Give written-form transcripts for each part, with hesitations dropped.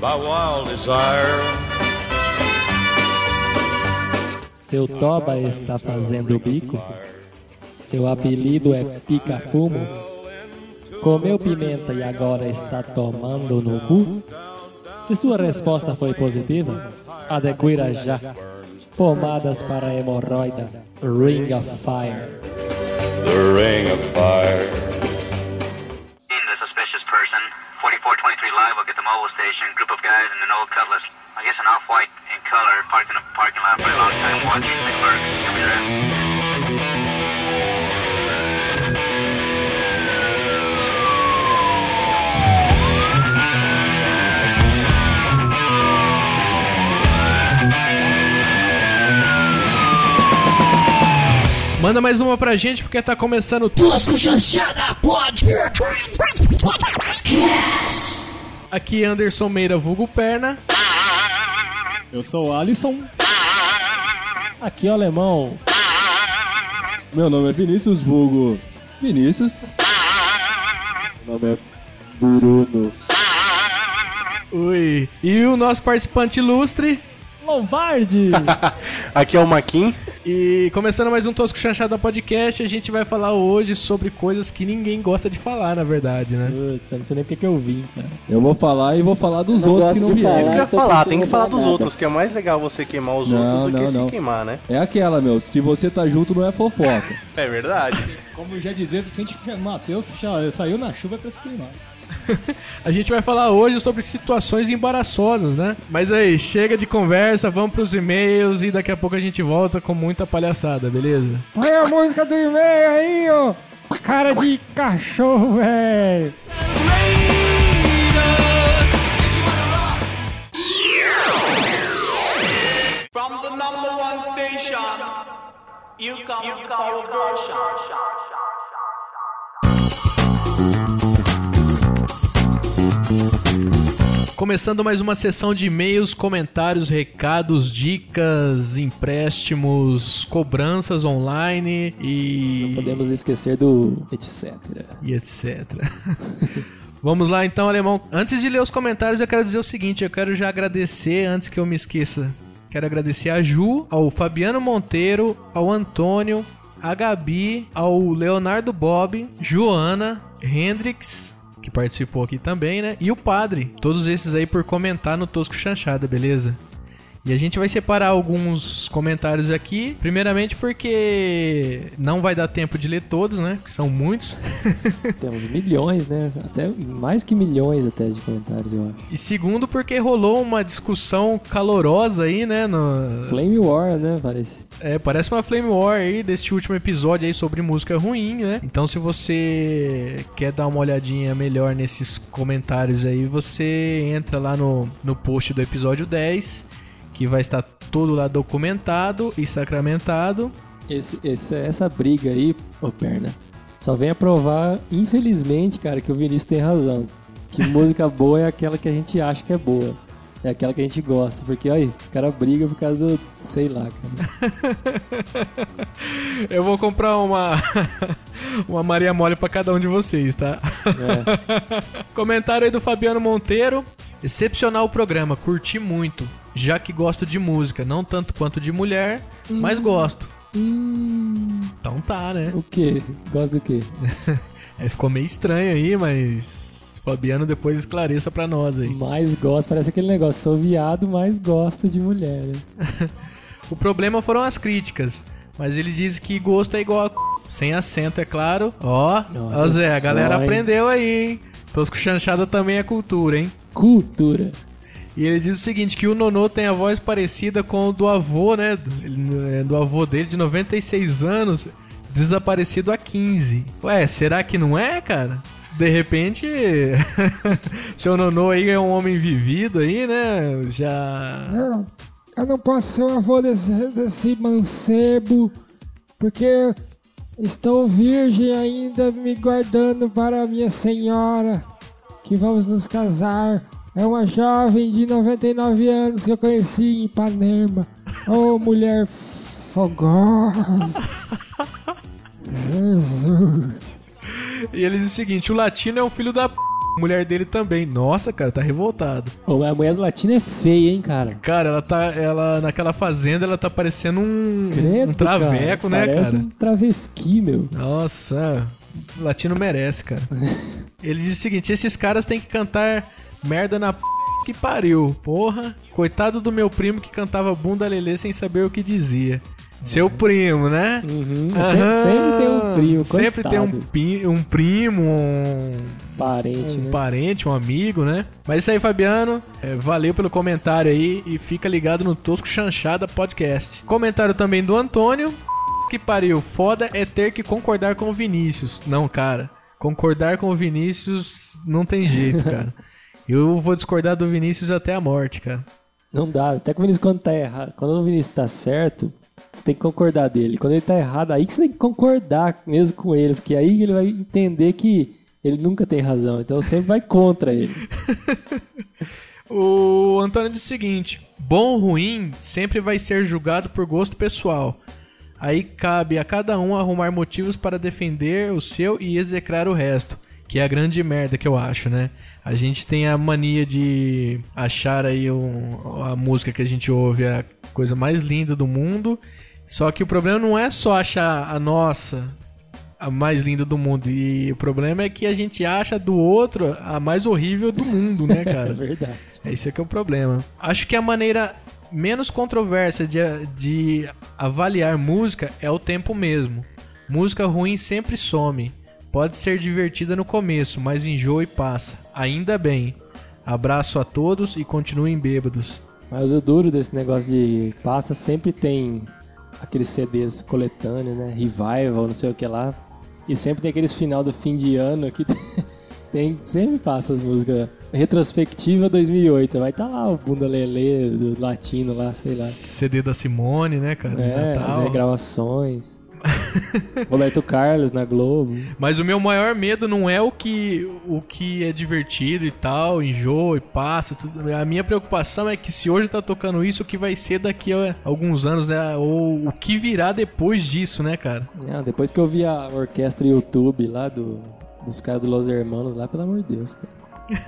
by wild desire. Seu toba está fazendo bico? Seu apelido é pica-fumo? Comeu pimenta e agora está tomando no cu? Se sua resposta foi positiva, adquira já pomadas para hemorroida Ring of Fire. The ring of fire. The suspicious person, 4423 Live, will get the mobile station, group of guys in an old Cutlass, I guess an off-white in color, parked in a parking lot for a long time, watching the clerk. Can we there? Manda mais uma pra gente, porque tá começando o Tosco Chanchada Podcast. Aqui é Anderson Meira, vulgo Perna. Eu sou o Alisson. Aqui é o Alemão. Meu nome é Vinícius, vulgo Vinícius. Meu nome é Bruno. Ui. E o nosso participante ilustre... Lombardi! Aqui é o Maquin. E começando mais um Tosco Chanchada Podcast, a gente vai falar hoje sobre coisas que ninguém gosta de falar, na verdade, né? Puta, não sei nem porque eu vim, cara. Eu vou falar e vou falar dos outros que não vieram. Isso que eu ia falar, tem que falar dos outros, que é mais legal você queimar os outros do que se não. queimar, né? É aquela, meu, se você tá junto não é fofoca. É verdade. Como já dizia Vicente Matheus, já saiu na chuva pra se queimar. A gente vai falar hoje sobre situações embaraçosas, né? Mas aí, chega de conversa, vamos pros e-mails e daqui a pouco a gente volta com muita palhaçada, beleza? Põe a música do e-mail aí, ô! Cara de cachorro, velho! From the number one station, here comes the power version. Começando mais uma sessão de e-mails, comentários, recados, dicas, empréstimos, cobranças online e... Não podemos esquecer do etc. E etc. Vamos lá então, Alemão. Antes de ler os comentários, eu quero dizer o seguinte, eu quero já agradecer, antes que eu me esqueça. Quero agradecer a Ju, ao Fabiano Monteiro, ao Antônio, a Gabi, ao Leonardo Bob, Joana, Hendrix... que participou aqui também, né? E o Padre. Todos esses aí por comentar no Tosco Chanchada, beleza? E a gente vai separar alguns comentários aqui. Primeiramente porque não vai dar tempo de ler todos, né? Que são muitos. Temos milhões, né? Até mais que milhões até de comentários, eu acho. E segundo porque rolou uma discussão calorosa aí, né? No... Flame War, né? Parece. É, parece uma Flame War aí deste último episódio aí sobre música ruim, né? Então se você quer dar uma olhadinha melhor nesses comentários aí, você entra lá no post do episódio 10, que vai estar todo lá documentado e sacramentado. Essa briga aí, ô Perna, só vem a provar, infelizmente, cara, que o Vinícius tem razão. Que música boa é aquela que a gente acha que é boa. É aquela que a gente gosta, porque olha, os caras brigam por causa do... sei lá, cara. Eu vou comprar uma Maria Mole pra cada um de vocês, tá? É. Comentário aí do Fabiano Monteiro. Excepcional o programa, curti muito. Já que gosto de música, não tanto quanto de mulher, mas gosto. Então tá, né? O quê? Gosta do quê? Ficou meio estranho aí, mas... Fabiano depois esclareça pra nós aí. Mais gosto, parece aquele negócio, sou viado, mas gosto de mulher, né? O problema foram as críticas, mas ele diz que gosto é igual a sem acento, é claro. Ó, Zé, a galera aprendeu aí, hein? Tosco Chanchada também é cultura, hein? Cultura. E ele diz o seguinte, que o Nonô tem a voz parecida com o do avô, né? Do avô dele, de 96 anos, desaparecido há 15. Ué, será que não é, cara? De repente, seu Nonô aí é um homem vivido aí, né? Já... Eu não posso ser o avô desse mancebo, porque estou virgem ainda, me guardando para a minha senhora, que vamos nos casar. É uma jovem de 99 anos que eu conheci em Ipanema. Oh, mulher fogosa. Jesus... E ele diz o seguinte, o latino é um filho da p... mulher dele também. Nossa, cara, tá revoltado. Ô, a mulher do latino é feia, hein, cara? Cara, ela naquela fazenda, ela tá parecendo um traveco, cara, né, parece cara? um travesti, meu. Nossa, o latino merece, cara. Ele diz o seguinte: esses caras têm que cantar merda na que pariu. Porra, coitado do meu primo que cantava bunda lelê sem saber o que dizia. Seu primo, né? Uhum. Sempre tem um primo, sempre coitado. tem um primo, parente, um amigo, né? Mas isso aí, Fabiano. Valeu pelo comentário aí e fica ligado no Tosco Chanchada Podcast. Comentário também do Antônio. Que pariu, foda é ter que concordar com o Vinícius. Não, cara, concordar com o Vinícius não tem jeito, cara. Eu vou discordar do Vinícius até a morte, cara. Não dá, até que o Vinícius quando tá errado. Quando o Vinícius tá certo, você tem que concordar dele. Quando ele tá errado, aí que você tem que concordar mesmo com ele, porque aí ele vai entender que ele nunca tem razão, então sempre vai contra ele. O Antônio diz o seguinte: bom ou ruim sempre vai ser julgado por gosto pessoal. Aí cabe a cada um arrumar motivos para defender o seu e execrar o resto, que é a grande merda que eu acho, né? A gente tem a mania de achar aí a música que a gente ouve a coisa mais linda do mundo, só que o problema não é só achar a nossa a mais linda do mundo, e o problema é que a gente acha do outro a mais horrível do mundo, né, cara? É verdade. Esse é que é o problema. Acho que a maneira menos controversa de avaliar música é o tempo mesmo. Música ruim sempre some. Pode ser divertida no começo, mas enjoa e passa. Ainda bem. Abraço a todos e continuem bêbados. Mas o duro desse negócio de passa sempre tem aqueles CDs coletâneos, né? Revival, não sei o que lá. E sempre tem aqueles final do fim de ano que sempre passa as músicas. Retrospectiva 2008. Vai estar lá o Bunda Lelê do latino lá, sei lá. CD da Simone, né, cara? De Natal. As regravações. Roberto Carlos na Globo. Mas o meu maior medo não é o que é divertido e tal, enjoa e passa. Tudo. A minha preocupação é que se hoje tá tocando isso, o que vai ser daqui a alguns anos, né? Ou o que virá depois disso, né, cara? Não, depois que eu vi a orquestra YouTube lá dos caras do Los Hermanos lá, pelo amor de Deus, cara.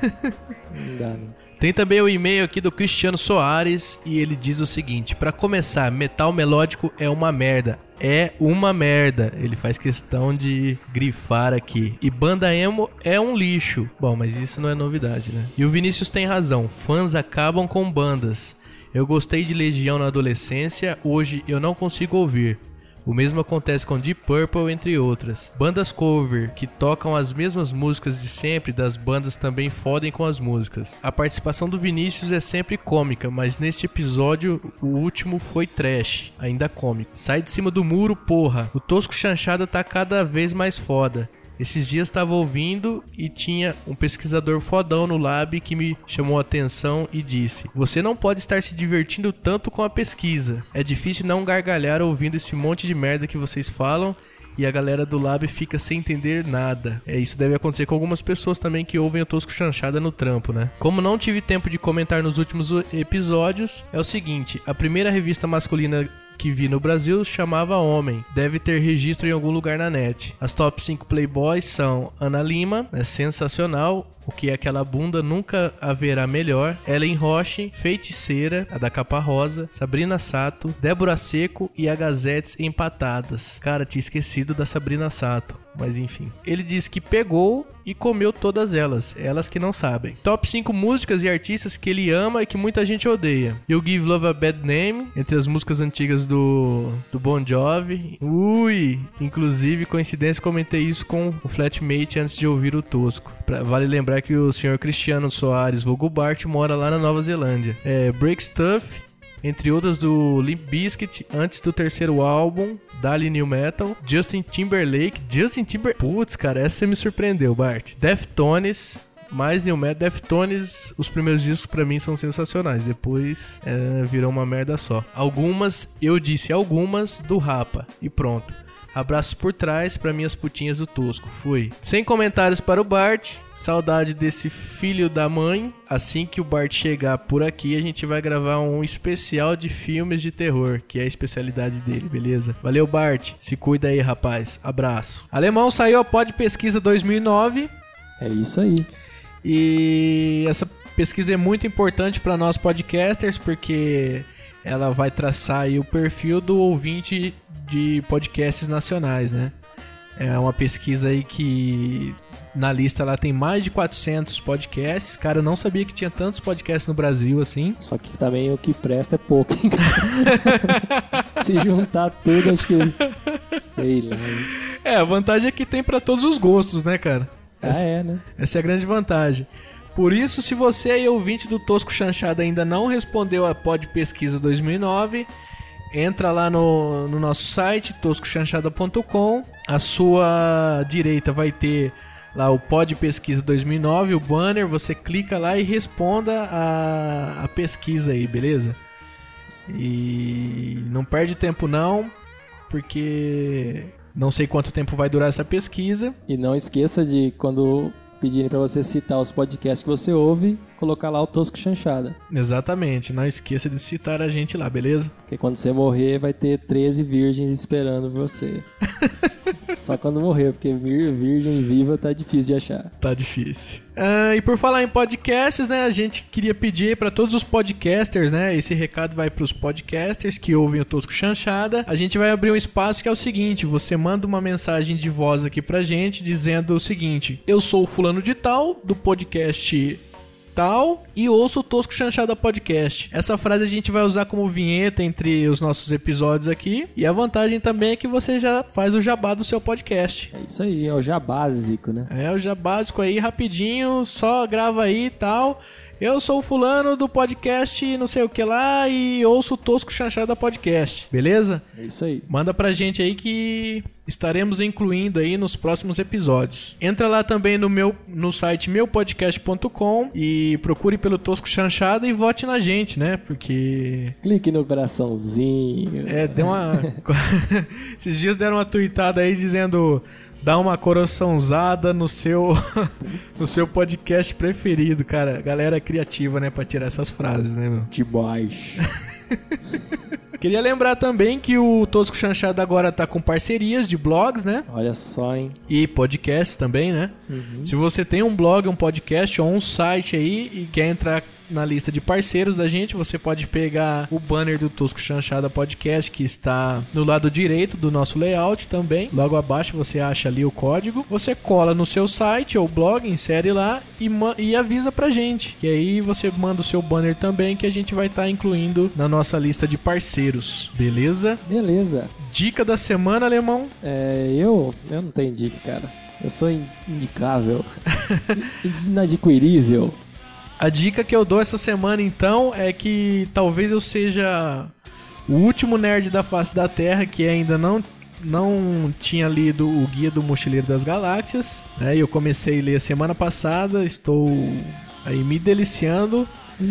Não dá, né? Tem também o e-mail aqui do Cristiano Soares e ele diz o seguinte: pra começar, metal melódico é uma merda. É uma merda. Ele faz questão de grifar aqui. E banda emo é um lixo. Bom, mas isso não é novidade, né? E o Vinícius tem razão. Fãs acabam com bandas. Eu gostei de Legião na adolescência. Hoje eu não consigo ouvir. O mesmo acontece com Deep Purple, entre outras. Bandas cover, que tocam as mesmas músicas de sempre das bandas, também fodem com as músicas. A participação do Vinícius é sempre cômica, mas neste episódio o último foi trash, ainda cômico. Sai de cima do muro, porra. O Tosco Chanchada tá cada vez mais foda. Esses dias estava ouvindo e tinha um pesquisador fodão no lab que me chamou a atenção e disse: você não pode estar se divertindo tanto com a pesquisa. É difícil não gargalhar ouvindo esse monte de merda que vocês falam e a galera do lab fica sem entender nada. Isso deve acontecer com algumas pessoas também que ouvem o Tosco Chanchada no trampo, né? Como não tive tempo de comentar nos últimos episódios, é o seguinte: a primeira revista masculina que vi no Brasil chamava Homem. Deve ter registro em algum lugar na net. As top 5 Playboys são Ana Lima, é sensacional. O que é aquela bunda, nunca haverá melhor. Ellen Roche, Feiticeira, a da capa rosa. Sabrina Sato, Débora Seco e a Gazetes empatadas. Cara, tinha esquecido da Sabrina Sato. Mas enfim. Ele diz que pegou e comeu todas elas. Elas que não sabem. Top 5 músicas e artistas que ele ama e que muita gente odeia. You Give Love a Bad Name, entre as músicas antigas do Bon Jovi. Inclusive, coincidência, comentei isso com o Flatmate antes de ouvir o Tosco. Vale lembrar que o senhor Cristiano Soares, vulgo Bart, mora lá na Nova Zelândia. Break Stuff, entre outras do Limp Bizkit, antes do terceiro álbum, Dali New Metal. Justin Timberlake. Putz, cara, essa você me surpreendeu, Bart. Deftones, mais New Metal. Deftones, os primeiros discos pra mim são sensacionais. Depois virou uma merda só. Algumas do Rapa. E pronto. Abraços por trás pra minhas putinhas do Tosco. Fui. Sem comentários para o Bart. Saudade desse filho da mãe. Assim que o Bart chegar por aqui, a gente vai gravar um especial de filmes de terror, que é a especialidade dele, beleza? Valeu, Bart. Se cuida aí, rapaz. Abraço. Alemão, saiu a Pod Pesquisa 2009. É isso aí. E essa pesquisa é muito importante para nós podcasters, porque ela vai traçar aí o perfil do ouvinte de podcasts nacionais, né? É uma pesquisa aí que na lista lá tem mais de 400 podcasts. Cara, eu não sabia que tinha tantos podcasts no Brasil assim. Só que também o que presta é pouco, hein? Se juntar tudo, acho que... Sei lá. A vantagem é que tem para todos os gostos, né, cara? Né? Essa é a grande vantagem. Por isso, se você aí, ouvinte do Tosco Chanchada, ainda não respondeu a Pod Pesquisa 2009, entra lá no nosso site, toscochanchada.com. À sua direita vai ter lá o Pod Pesquisa 2009, o banner. Você clica lá e responda a pesquisa aí, beleza? E não perde tempo não, porque não sei quanto tempo vai durar essa pesquisa. E não esqueça de, quando pedirem pra você citar os podcasts que você ouve, colocar lá o Tosco Chanchada. Exatamente, não esqueça de citar a gente lá, beleza? Porque quando você morrer, vai ter 13 virgens esperando você. Só quando morrer, porque virgem viva tá difícil de achar. Tá difícil. E por falar em podcasts, né, a gente queria pedir para todos os podcasters, né, esse recado vai pros podcasters que ouvem o Tosco Chanchada. A gente vai abrir um espaço que é o seguinte: você manda uma mensagem de voz aqui pra gente dizendo o seguinte: eu sou o fulano de tal, do podcast tal, e ouço o Tosco Chanchada Podcast. Essa frase a gente vai usar como vinheta entre os nossos episódios aqui, e a vantagem também é que você já faz o jabá do seu podcast. É isso aí, é o jabásico, né? É o jabásico aí, rapidinho, só grava aí e tal. Eu sou o fulano do podcast não sei o que lá e ouço o Tosco Chanchada Podcast, beleza? É isso aí. Manda pra gente aí que estaremos incluindo aí nos próximos episódios. Entra lá também no site meupodcast.com e procure pelo Tosco Chanchada e vote na gente, né? Porque... clique no coraçãozinho. Deu uma... Esses dias deram uma tweetada aí dizendo... dá uma coraçãozada no seu podcast preferido, cara. Galera é criativa, né, pra tirar essas frases, né, meu? Demais. Queria lembrar também que o Tosco Chanchada agora tá com parcerias de blogs, né? Olha só, hein? E podcasts também, né? Uhum. Se você tem um blog, um podcast ou um site aí e quer entrar na lista de parceiros da gente, você pode pegar o banner do Tosco Chanchada Podcast, que está no lado direito do nosso layout também. Logo abaixo você acha ali o código. Você cola no seu site ou blog, insere lá e avisa pra gente. E aí você manda o seu banner também, que a gente vai estar incluindo na nossa lista de parceiros. Beleza? Beleza. Dica da semana, Alemão? Eu não tenho dica, cara. Eu sou indicável. Inadquirível. A dica que eu dou essa semana, então, é que talvez eu seja o último nerd da face da Terra que ainda não tinha lido o Guia do Mochileiro das Galáxias, né? Eu comecei a ler semana passada, estou aí me deliciando.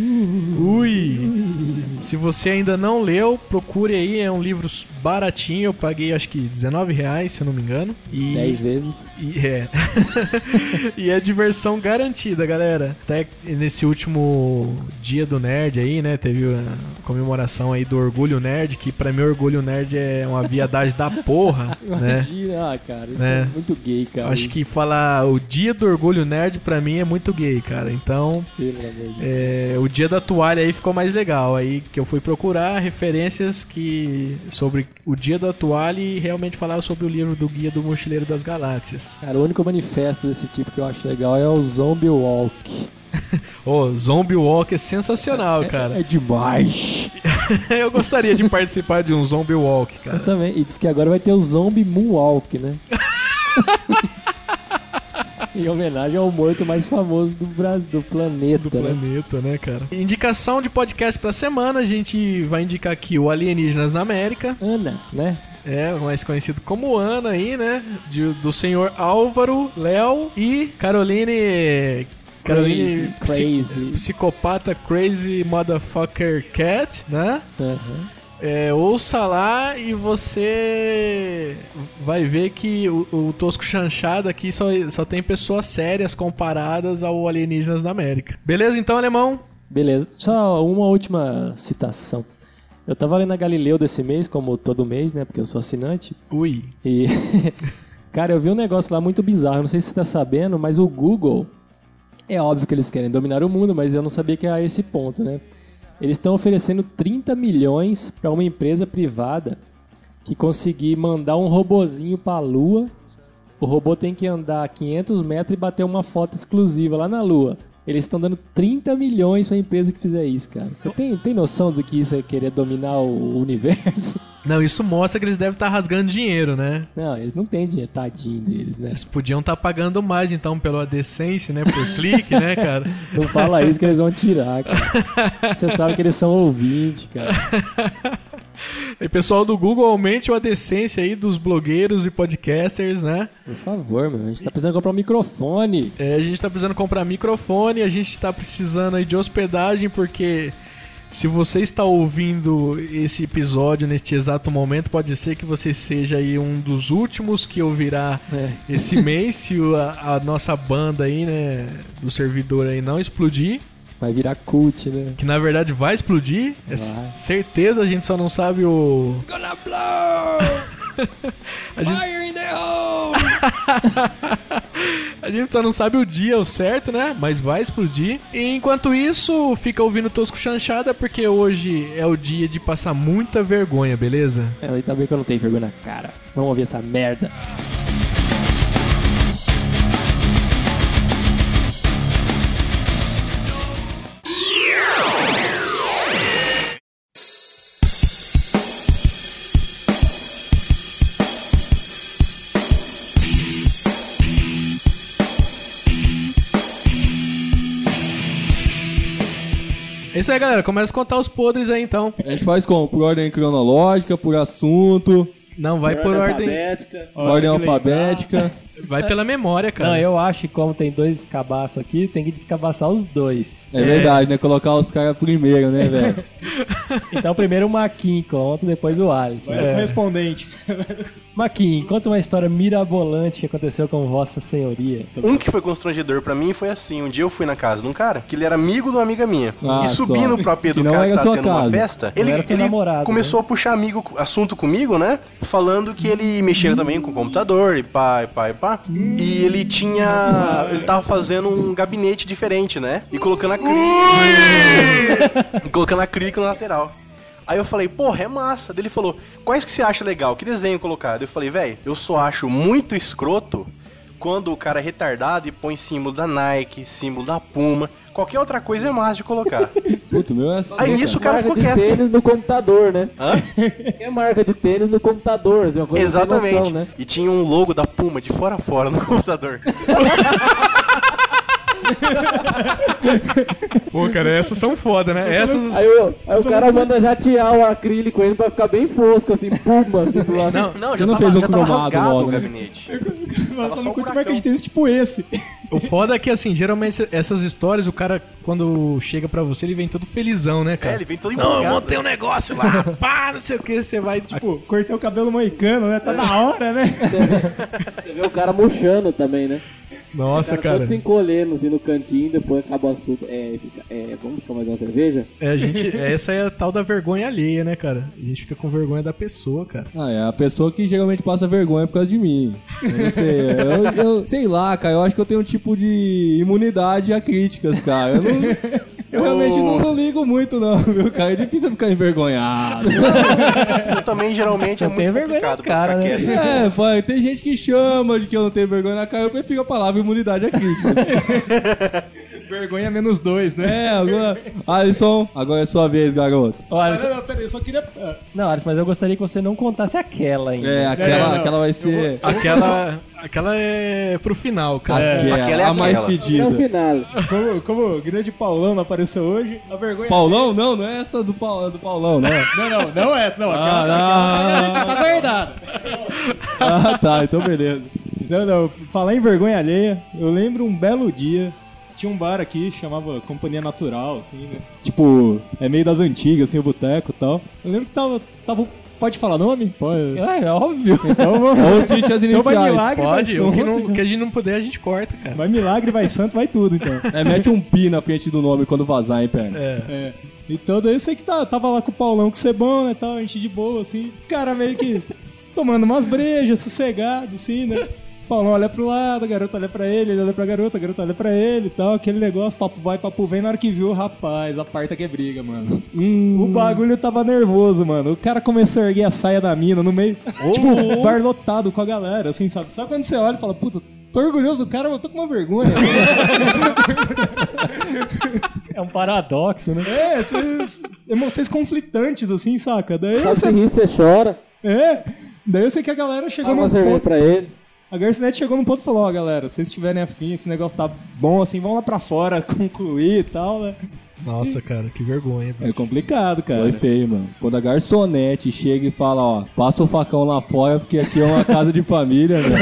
Se você ainda não leu, procure aí, é um livro baratinho, eu paguei acho que R$19, se eu não me engano. 10 vezes. E é diversão garantida, galera. Até nesse último dia do nerd aí, né, teve a comemoração aí do Orgulho Nerd, que pra mim o Orgulho Nerd é uma viadagem da porra, né? Imagina, cara, isso é muito gay, cara. Acho que falar o dia do Orgulho Nerd pra mim é muito gay, cara. Então, o dia da toalha aí ficou mais legal. Aí que eu fui procurar referências sobre o dia da toalha e realmente falar sobre o livro do Guia do Mochileiro das Galáxias. Cara, o único manifesto desse tipo que eu acho legal é o Zombie Walk. Zombie Walk é sensacional, cara. É demais. Eu gostaria de participar de um Zombie Walk, cara. Eu também. E diz que agora vai ter o Zombie Moonwalk, né? Em homenagem ao morto mais famoso do planeta. Do planeta, né, cara? Indicação de podcast pra semana, a gente vai indicar aqui o Alienígenas na América. Ana, né? Mais conhecido como Ana aí, né? Do senhor Álvaro, Léo e Caroline Crazy. Psicopata Crazy Motherfucker Cat, né? Uhum. Ouça lá e você vai ver que o Tosco Chanchada aqui só tem pessoas sérias comparadas ao Alienígenas na América. Beleza então, Alemão? Beleza. Só uma última citação. Eu tava lendo a Galileu desse mês, como todo mês, né? Porque eu sou assinante. Ui. E, cara, eu vi um negócio lá muito bizarro. Não sei se você tá sabendo, mas o Google É óbvio que eles querem dominar o mundo, mas eu não sabia que era esse ponto, né? Eles estão oferecendo 30 milhões para uma empresa privada que conseguir mandar um robozinho para a Lua. O robô tem que andar 500 metros e bater uma foto exclusiva lá na Lua. Eles estão dando 30 milhões para a empresa que fizer isso, cara. Você tem noção do que isso é querer dominar o universo? Não, isso mostra que eles devem estar rasgando dinheiro, né? Não, eles não têm dinheiro, tadinho deles, né? Eles podiam estar pagando mais, então, pela AdSense, né? Por clique, né, cara? Não fala isso que eles vão tirar, cara. Você sabe que eles são ouvintes, cara. E pessoal do Google, aumente a AdSense aí dos blogueiros e podcasters, né? Por favor, meu. A gente tá precisando comprar um microfone. A gente tá precisando comprar microfone, a gente tá precisando aí de hospedagem, porque se você está ouvindo esse episódio neste exato momento, pode ser que você seja aí um dos últimos que ouvirá esse mês, se a nossa banda aí, né, do servidor aí não explodir. Vai virar cult, né? Que na verdade vai explodir. É certeza, a gente só não sabe o... It's gonna blow! Fire in the hole! A gente só não sabe o dia certo, né? Mas vai explodir. E enquanto isso, fica ouvindo Tosco Chanchada, porque hoje é o dia de passar muita vergonha, beleza? Ainda bem que eu não tenho vergonha na cara. Vamos ouvir essa merda. É isso aí, galera. Começa a contar os podres aí, então. A gente faz como? Por ordem cronológica, por assunto... Não, vai por ordem... Ordem alfabética. Vai pela memória, cara. Não, eu acho que como tem dois cabaços aqui, tem que descabaçar os dois. É verdade, né? Colocar os caras primeiro, né, velho? Então primeiro o Maquin conta, depois o Alisson. Vai correspondente. Maquin, conta uma história mirabolante que aconteceu com Vossa Senhoria. Um que foi constrangedor pra mim foi assim, um dia eu fui na casa de um cara, que ele era amigo de uma amiga minha. E subindo pro AP do cara que tava tendo uma festa, ele começou a puxar assunto comigo, né? Falando que ele mexia também com o computador e pá. E ele tava fazendo um gabinete diferente, né? E colocando acrílico na lateral. Aí eu falei, porra, é massa. Daí ele falou, quais que você acha legal? Que desenho colocar? Daí eu falei, velho, eu só acho muito escroto quando o cara é retardado e põe símbolo da Nike, símbolo da Puma. Qualquer outra coisa é massa de colocar. Puta, meu é assim, aí nisso o cara ficou quieto. Tênis no computador, né? Hã? É marca de tênis no computador, assim, uma coisa exatamente. Sem noção, né? E tinha um logo da Puma de fora a fora no computador. Pô, cara, essas são foda, né? Essas... Aí o cara manda jatear o acrílico ainda pra ficar bem fosco, assim, Puma, assim, do lado. Não, já tava rasgado logo, o gabinete. Nossa, não curto marca de tênis tipo esse. O foda é que, assim, geralmente essas histórias, o cara, quando chega pra você, ele vem todo felizão, né, cara? Ele vem todo empolgado. Não, eu montei um negócio lá, pá, não sei o que, você vai, tipo... Cortei o cabelo moicano, né? Tá da hora, né? Você vê o cara murchando também, né? Nossa, o cara. Todo se encolhendo, assim, no cantinho, depois acaba o assunto. Vamos buscar mais uma cerveja? Essa é a tal da vergonha alheia, né, cara? A gente fica com vergonha da pessoa, cara. É a pessoa que geralmente passa vergonha por causa de mim. Eu não sei, eu sei lá, cara, eu acho que eu tenho um tipo de imunidade a críticas, cara. Eu realmente não ligo muito, não, viu, cara? É difícil ficar envergonhado. Eu também, geralmente, é muito complicado pra ficar quieto. Pai, tem gente que chama de que eu não tenho vergonha na cara, eu prefiro a palavra imunidade a crítica. Vergonha -2, né? Agora... Alisson, agora é sua vez, garoto. Não, peraí, eu só queria... Não, Alisson, mas eu gostaria que você não contasse aquela ainda. Aquela vai ser... Aquela é pro final, cara. Aquela é a mais pedida. É o final. Como o grande Paulão não apareceu hoje, a vergonha... Paulão? Não é essa do Paulão, não. Não é essa, não. Aquela tá guardada. Tá, então beleza. Não, falar em vergonha alheia, eu lembro um belo dia, tinha um bar aqui, chamava Companhia Natural, assim, né? Tipo, é meio das antigas, assim, o boteco e tal. Eu lembro que tava pode falar nome? Pode. É óbvio. Então vamos... Ou cite as iniciais. Então vai milagre, pode, vai santo. O que a gente não puder, a gente corta, cara. Vai milagre, vai santo, vai tudo, então. Mete um pi na frente do nome quando vazar, hein, perna. Então daí eu sei que tava lá com o Paulão, com o Cebão, né, tal, a gente de boa, assim. Cara meio que tomando umas brejas, sossegado, assim, né. Paulão olha pro lado, a garota olha pra ele olha pra garota, a garota olha pra ele e tal, aquele negócio, papo vai, papo vem, na hora que viu, rapaz, a parta que é briga, mano. O bagulho tava nervoso, mano. O cara começou a erguer a saia da mina no meio, tipo, bar lotado com a galera, assim, sabe? Sabe quando você olha e fala, puta, tô orgulhoso do cara, mas eu tô com uma vergonha. É um paradoxo, né? Emoções conflitantes, assim, saca? Daí se rir, você chora. Daí eu sei que a galera chegou num ponto pra ele. A garçonete chegou num ponto e falou, ó, galera, se vocês estiverem afim, esse negócio tá bom, assim, vão lá pra fora concluir e tal, né? Nossa, cara, que vergonha. É complicado, cara. Foi feio, mano. Quando a garçonete chega e fala, ó, passa o facão lá fora, porque aqui é uma casa de família, né?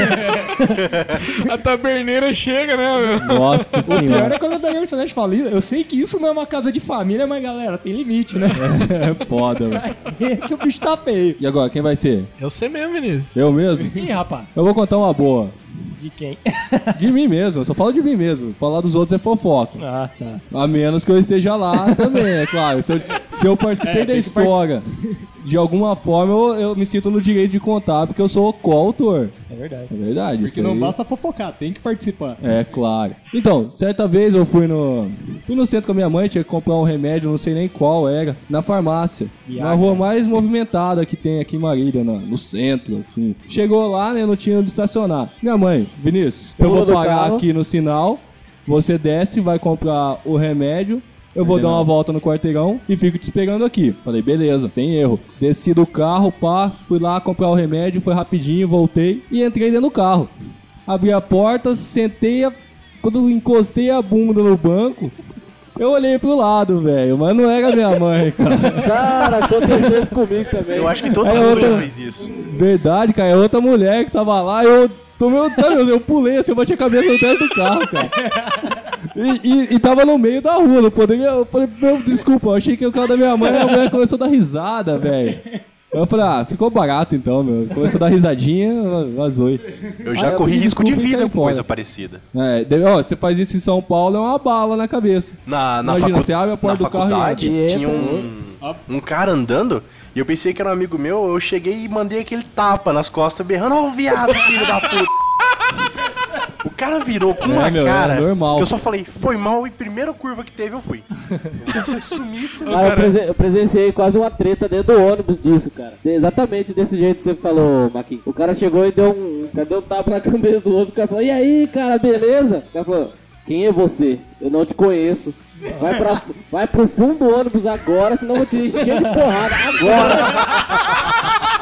A taberneira chega, né, meu? Nossa senhora. O pior é quando a garçonete fala isso. Eu sei que isso não é uma casa de família, mas, galera, tem limite, né? É foda, mano. É que o bicho tá feio. E agora, quem vai ser? Eu sei mesmo, Vinícius. Eu mesmo? Ih, rapaz. Eu vou contar uma boa. De quem? De mim mesmo, eu só falo de mim mesmo. Falar dos outros é fofoca. Ah, tá. A menos que eu esteja lá também, é claro. Se eu participei da história, de alguma forma eu me sinto no direito de contar, porque eu sou coautor. É verdade. É verdade. Porque não basta fofocar, tem que participar. É, claro. Então, certa vez eu fui no centro com a minha mãe, tinha que comprar um remédio, não sei nem qual era, na farmácia. Na rua mais movimentada que tem aqui em Marília, no centro, assim. Chegou lá, né, não tinha onde estacionar. Minha mãe, Vinícius, eu vou parar aqui no sinal, você desce, vai comprar o remédio, eu vou dar uma volta no quarteirão e fico te esperando aqui. Falei, beleza, sem erro. Desci do carro, fui lá comprar o remédio, foi rapidinho, voltei e entrei dentro do carro. Abri a porta, sentei, quando eu encostei a bunda no banco, eu olhei pro lado, velho, mas não era minha mãe, cara. Cara, aconteceu isso comigo também. Eu acho que todo mundo já fez isso. Verdade, cara, é outra mulher que tava lá, eu pulei assim, eu bati a cabeça no teto do carro, cara. E tava no meio da rua, não poderia. Eu falei, desculpa, eu achei que o carro da minha mãe, a mulher começou a dar risada, velho. Eu falei, ficou barato então, meu. Começou a dar risadinha, vazou. Eu já corri risco de vida com coisa parecida. Você faz isso em São Paulo, é uma bala na cabeça. Imagina, você abre a porta do carro e tinha um cara andando. E eu pensei que era um amigo meu, eu cheguei e mandei aquele tapa nas costas, berrando, ô viado, filho da puta. O cara virou com uma cara normal. Que eu só falei, foi mal, e primeira curva que teve eu fui. Eu sumi isso. Eu presenciei quase uma treta dentro do ônibus disso, cara. Exatamente desse jeito que você falou, Maquinho. O cara chegou e deu um tapa na cabeça do outro, o cara falou, e aí, cara, beleza? O cara falou, quem é você? Eu não te conheço. Vai pro fundo do ônibus agora, senão eu vou te encher de porrada agora.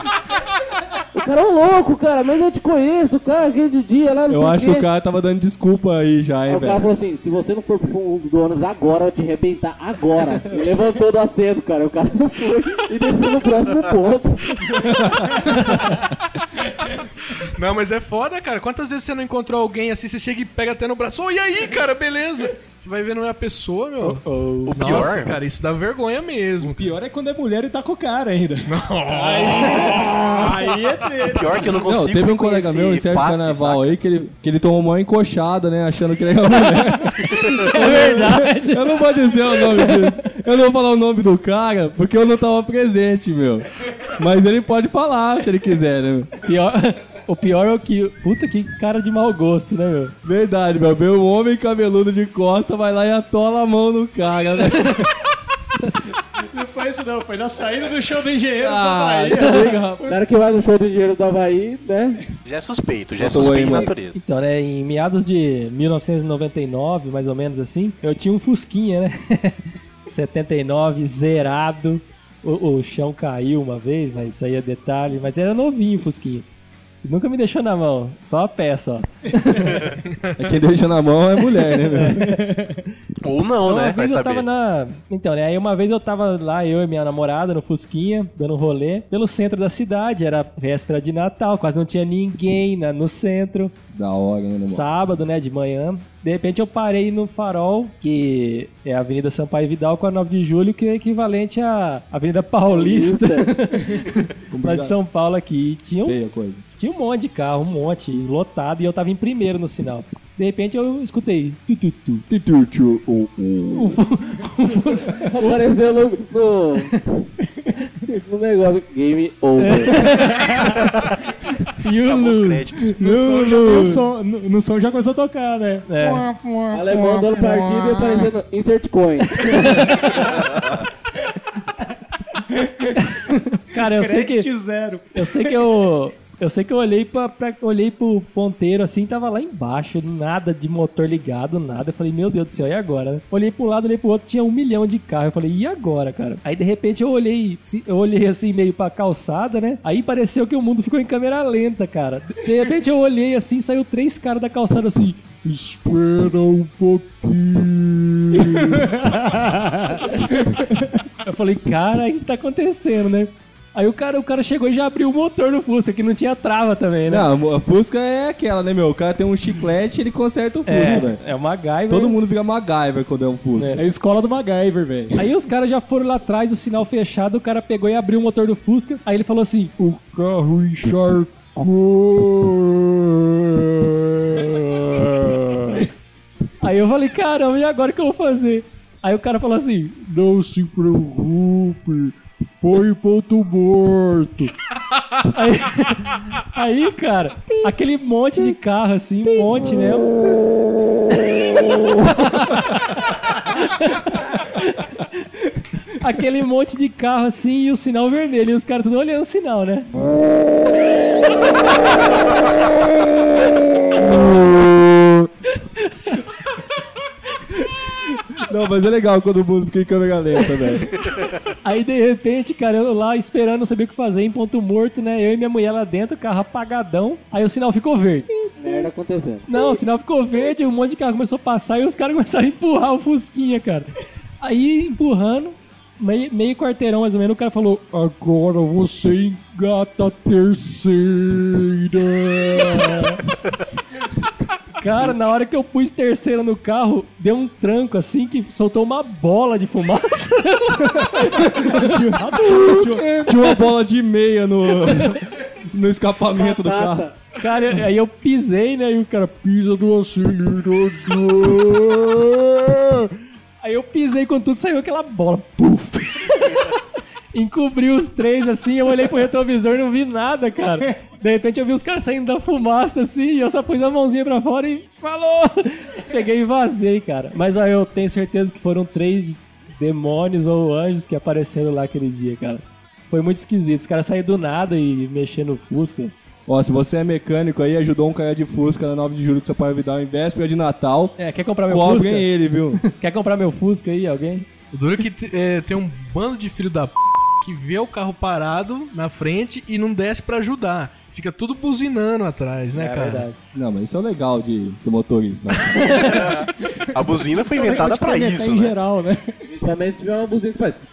O cara é um louco, cara, mas eu te conheço, cara, aquele dia lá, não sei o quê. Eu acho que o cara tava dando desculpa aí já, hein, velho. O cara falou assim, se você não for pro fundo do ônibus agora, eu vou te arrebentar agora. Ele levantou do assento, cara, o cara não foi e desceu no próximo ponto. Não, mas é foda, cara. Quantas vezes você não encontrou alguém assim, você chega e pega até no braço, e aí, cara, beleza? Você vai ver, não é a pessoa, meu. O pior, nossa, cara, isso dá vergonha mesmo. O pior é quando é mulher e tá com o cara ainda. Aí é treta. Pior que eu não consigo. Teve um colega meu em certo carnaval aí que ele tomou uma encoxada, né? Achando que ele era mulher. É verdade. Eu não vou dizer o nome disso. Eu não vou falar o nome do cara, porque eu não tava presente, meu. Mas ele pode falar se ele quiser, né? O pior é o que... Puta, que cara de mau gosto, né, meu? Verdade, meu. Vê um homem cabeludo de costa, vai lá e atola a mão no cara, né? Não foi isso não, foi na saída do show do Engenheiro do Havaí. O cara que vai no show do Engenheiro do Havaí, né? Já é suspeito de natureza. Então, né, em meados de 1999, mais ou menos assim, eu tinha um Fusquinha, né? 79, zerado. O chão caiu uma vez, mas isso aí é detalhe. Mas era novinho o Fusquinha. Nunca me deixou na mão, só a peça, ó. Quem deixa na mão é mulher, né, velho? Ou não, né? Vai saber. Então, né, aí uma vez eu tava lá, eu e minha namorada, no Fusquinha, dando um rolê pelo centro da cidade, era véspera de Natal, quase não tinha ninguém no centro. Da hora, né, irmão? Sábado, né, de manhã. De repente eu parei no Farol, que é a Avenida Sampaio Vidal com a 9 de Julho, que é equivalente à Avenida Paulista. Lá de São Paulo aqui. Tinha um monte de carro, lotado, e eu tava em primeiro no sinal. De repente eu escutei. Apareceu no negócio Game Over. Acabou os créditos. No som já começou a tocar, né? Alemão dando partida e aparecendo Insert Coin. Cara, eu sei que eu olhei pro ponteiro assim, tava lá embaixo, nada de motor ligado, nada. Eu falei, meu Deus do céu, e agora? Olhei pro lado, olhei pro outro, tinha 1 milhão de carros. Eu falei, e agora, cara? Aí de repente eu olhei assim meio pra calçada, né? Aí pareceu que o mundo ficou em câmera lenta, cara. De repente eu olhei assim, saiu 3 caras da calçada assim. Espera um pouquinho. Eu falei, cara, o que tá acontecendo, né? Aí o cara chegou e já abriu o motor no Fusca, que não tinha trava também, né? Não, a Fusca é aquela, né, meu? O cara tem um chiclete e ele conserta o Fusca, velho. É o MacGyver. Todo mundo fica MacGyver quando é um Fusca. É a escola do MacGyver, velho. Aí os caras já foram lá atrás, o sinal fechado, o cara pegou e abriu o motor do Fusca. Aí ele falou assim, o carro encharcou. Aí eu falei, caramba, e agora o que eu vou fazer? Aí o cara falou assim, não se preocupe, põe ponto morto. Aí, cara, aquele monte de carro assim, um monte, né? Aquele monte de carro assim e o sinal vermelho. E os caras tudo olhando o sinal, né? Não, mas é legal quando o mundo fica em câmera lenta, velho. Aí, de repente, cara, eu lá esperando, não sabia o que fazer, em ponto morto, né? Eu e minha mulher lá dentro, carro apagadão. Aí o sinal ficou verde. Merda acontecendo. Não, o sinal ficou verde, um monte de carro começou a passar e os caras começaram a empurrar o Fusquinha, cara. Aí, empurrando, meio quarteirão mais ou menos, o cara falou, agora você engata a terceira. Cara, na hora que eu pus terceira no carro, deu um tranco assim que soltou uma bola de fumaça. Tinha uma bola de meia no escapamento do carro. Cara, aí eu pisei, né? E o cara pisa do acelerador. Aí eu pisei com tudo, saiu aquela bola. Puf! Encobriu os 3 assim, eu olhei pro retrovisor e não vi nada, cara. De repente eu vi os caras saindo da fumaça assim, e eu só pus a mãozinha pra fora e falou! Peguei e vazei, cara. Mas ó, eu tenho certeza que foram 3 demônios ou anjos que apareceram lá aquele dia, cara. Foi muito esquisito. Os caras saíram do nada e mexeram no Fusca. Ó, se você é mecânico aí, ajudou um cara de Fusca na 9 de julho que seu pai vai dar em véspera de Natal. Quer comprar meu Fusca? Cobrem ele, viu? Quer comprar meu Fusca aí, alguém? O duro é que tem um bando de filho da p... que vê o carro parado na frente e não desce pra ajudar. Fica tudo buzinando atrás, né, cara? Verdade. Não, mas isso é legal de ser motorista. A buzina foi inventada pra isso, em né? geral, né? Principalmente se tiver uma buzina que faz...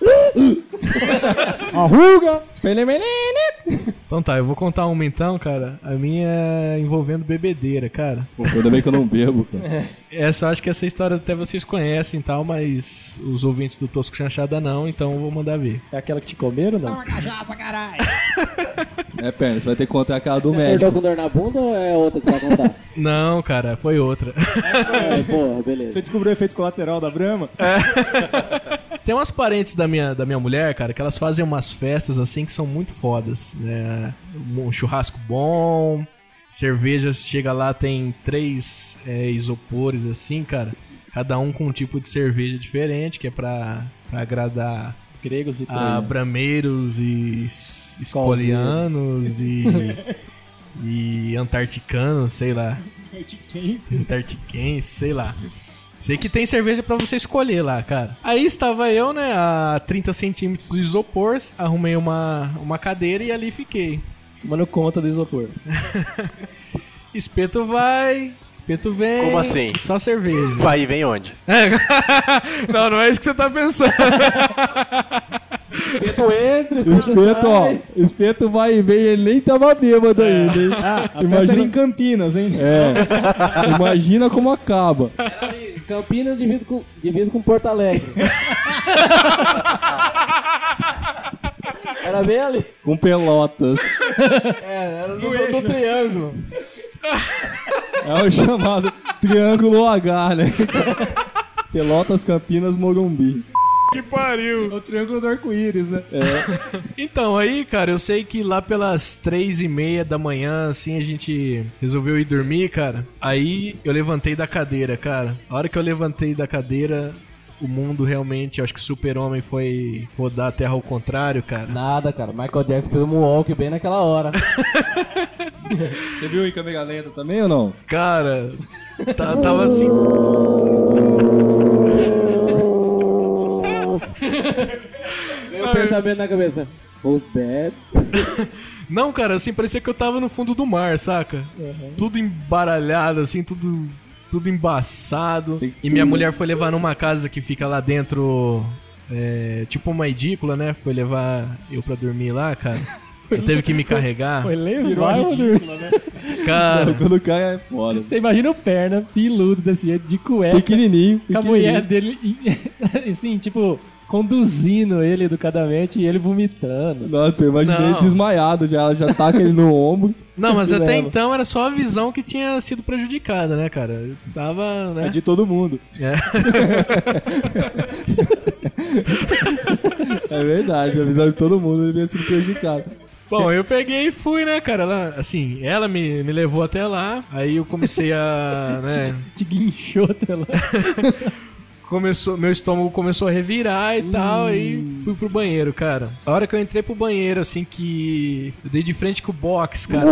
Arruga! Então tá, eu vou contar uma então, cara. A minha é envolvendo bebedeira, cara. Pô, ainda bem que eu não bebo, cara. Eu acho que essa história até vocês conhecem e tal, mas os ouvintes do Tosco Chanchada não, então eu vou mandar ver. É aquela que te comeram, não? Toma cachaça, caralho! É, perna, você vai ter que contar aquela do Você médico. acordou com dor na bunda ou é outra que você vai contar? Não, cara, foi outra. Porra, beleza. Você descobriu o efeito colateral da Brahma? Tem umas parentes da minha mulher, cara, que elas fazem umas festas assim que são muito fodas, né? Um churrasco bom, cerveja, chega lá, tem 3 isopores assim, cara. Cada um com um tipo de cerveja diferente, que é pra agradar gregos e brameiros e escolianos e antarticanos, sei lá. Antartiquenses, sei lá. Sei que tem cerveja pra você escolher lá, cara. Aí estava eu, né, a 30 centímetros do isopor, arrumei uma cadeira e ali fiquei. Tomando conta do isopor. Espeto vai, espeto vem. Como assim? Só cerveja. Vai e vem onde? Não é isso que você tá pensando. Espeto entra, Espeto, ó. Espeto vai e vem, ele nem tava bêbado ainda, hein? Imagina em Campinas, hein? É. Imagina como acaba. Era ali, Campinas dividido com Porto Alegre. Era bem ali. Com Pelotas. Era no triângulo. É o chamado Triângulo H, né? Pelotas, Campinas, Morumbi. Que pariu. O triângulo do arco-íris, né? Então, aí, cara, eu sei que lá pelas 3:30 da manhã, assim, a gente resolveu ir dormir, cara. Aí eu levantei da cadeira, cara. A hora que eu levantei da cadeira, o mundo realmente, acho que o Super-Homem foi rodar a Terra ao contrário, cara. Nada, cara. Michael Jackson fez um moonwalk bem naquela hora. Você viu o Ica Mega Lenta também ou não? Cara, tava assim... Meu pensamento na cabeça. Who's bad? Não, cara, assim, parecia que eu tava no fundo do mar, saca? Tudo embaralhado, assim, tudo embaçado. E minha mulher foi levar numa casa que fica lá dentro, tipo uma edícula, né? Foi levar eu pra dormir lá, cara. Ela teve que me carregar. Foi levar eu dormir. Né? Cara, quando cai é foda. Você imagina o perna, piludo desse jeito, de cueca. Pequenininho. Com a mulher dele, assim, tipo... conduzindo ele educadamente e ele vomitando. Nossa, eu imaginei ele desmaiado já taca ele no ombro. Não, mas até então era só a visão que tinha sido prejudicada, né, cara? Eu tava, né? É de todo mundo. É verdade, a visão de todo mundo devia ser prejudicada. Bom, eu peguei e fui, né, cara? Ela me levou até lá, aí eu comecei a, né... Te guinchou até lá. Meu estômago começou a revirar e tal, aí fui pro banheiro, cara. A hora que eu entrei pro banheiro, assim, que eu dei de frente com o box, cara.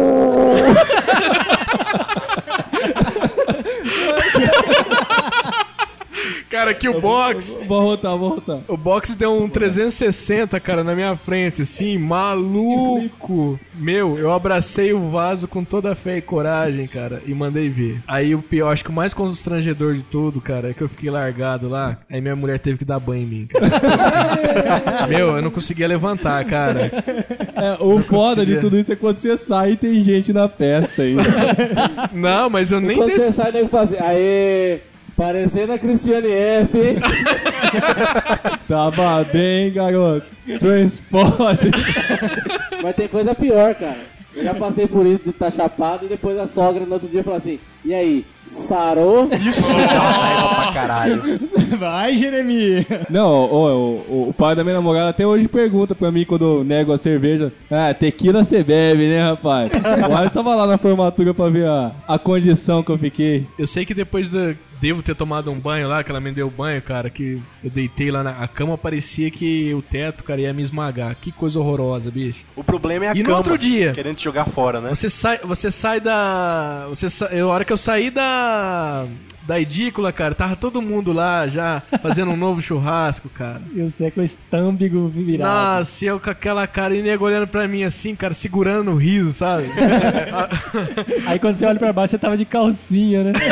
Cara, que o box... Vou voltar. O box deu um 360, cara, na minha frente, assim, maluco. Meu, eu abracei o vaso com toda a fé e coragem, cara, e mandei ver. Aí o pior, acho que o mais constrangedor de tudo, cara, é que eu fiquei largado lá. Aí minha mulher teve que dar banho em mim, cara. Meu, eu não conseguia levantar, cara. O foda de tudo isso é quando você sai e tem gente na festa ainda. Não, mas eu nem quando você sai, nego fala assim, aê... Parecendo a Cristiane F, hein? Tava bem, garoto. Transporte. Mas tem coisa pior, cara. Eu já passei por isso de estar chapado e depois a sogra no outro dia falou assim: e aí, sarou? Isso dá raiva pra caralho. Vai, Jeremias. Não, o pai da minha namorada até hoje pergunta pra mim quando eu nego a cerveja: tequila você bebe, né, rapaz? O Mário tava lá na formatura pra ver a condição que eu fiquei. Eu sei que depois devo ter tomado um banho lá, que ela me deu banho, cara, que eu deitei lá na cama, parecia que o teto, cara, ia me esmagar. Que coisa horrorosa, bicho. O problema é a cama. E no outro dia, querendo te jogar fora, né? Você sai da... A hora que eu saí da edícula, cara, tava todo mundo lá já fazendo um novo churrasco, cara. E você com o estâmbigo virado. Nossa, eu com aquela cara e nego olhando pra mim assim, cara, segurando o riso, sabe? Aí quando você olha pra baixo, você tava de calcinha, né?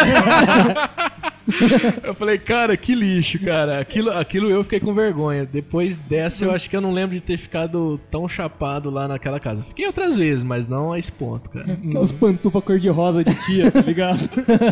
Eu falei, cara, que lixo, cara. Aquilo eu fiquei com vergonha. Depois dessa, eu acho que eu não lembro de ter ficado tão chapado lá naquela casa. Fiquei outras vezes, mas não a esse ponto, cara. Aquelas pantufas cor-de-rosa de tia, tá ligado?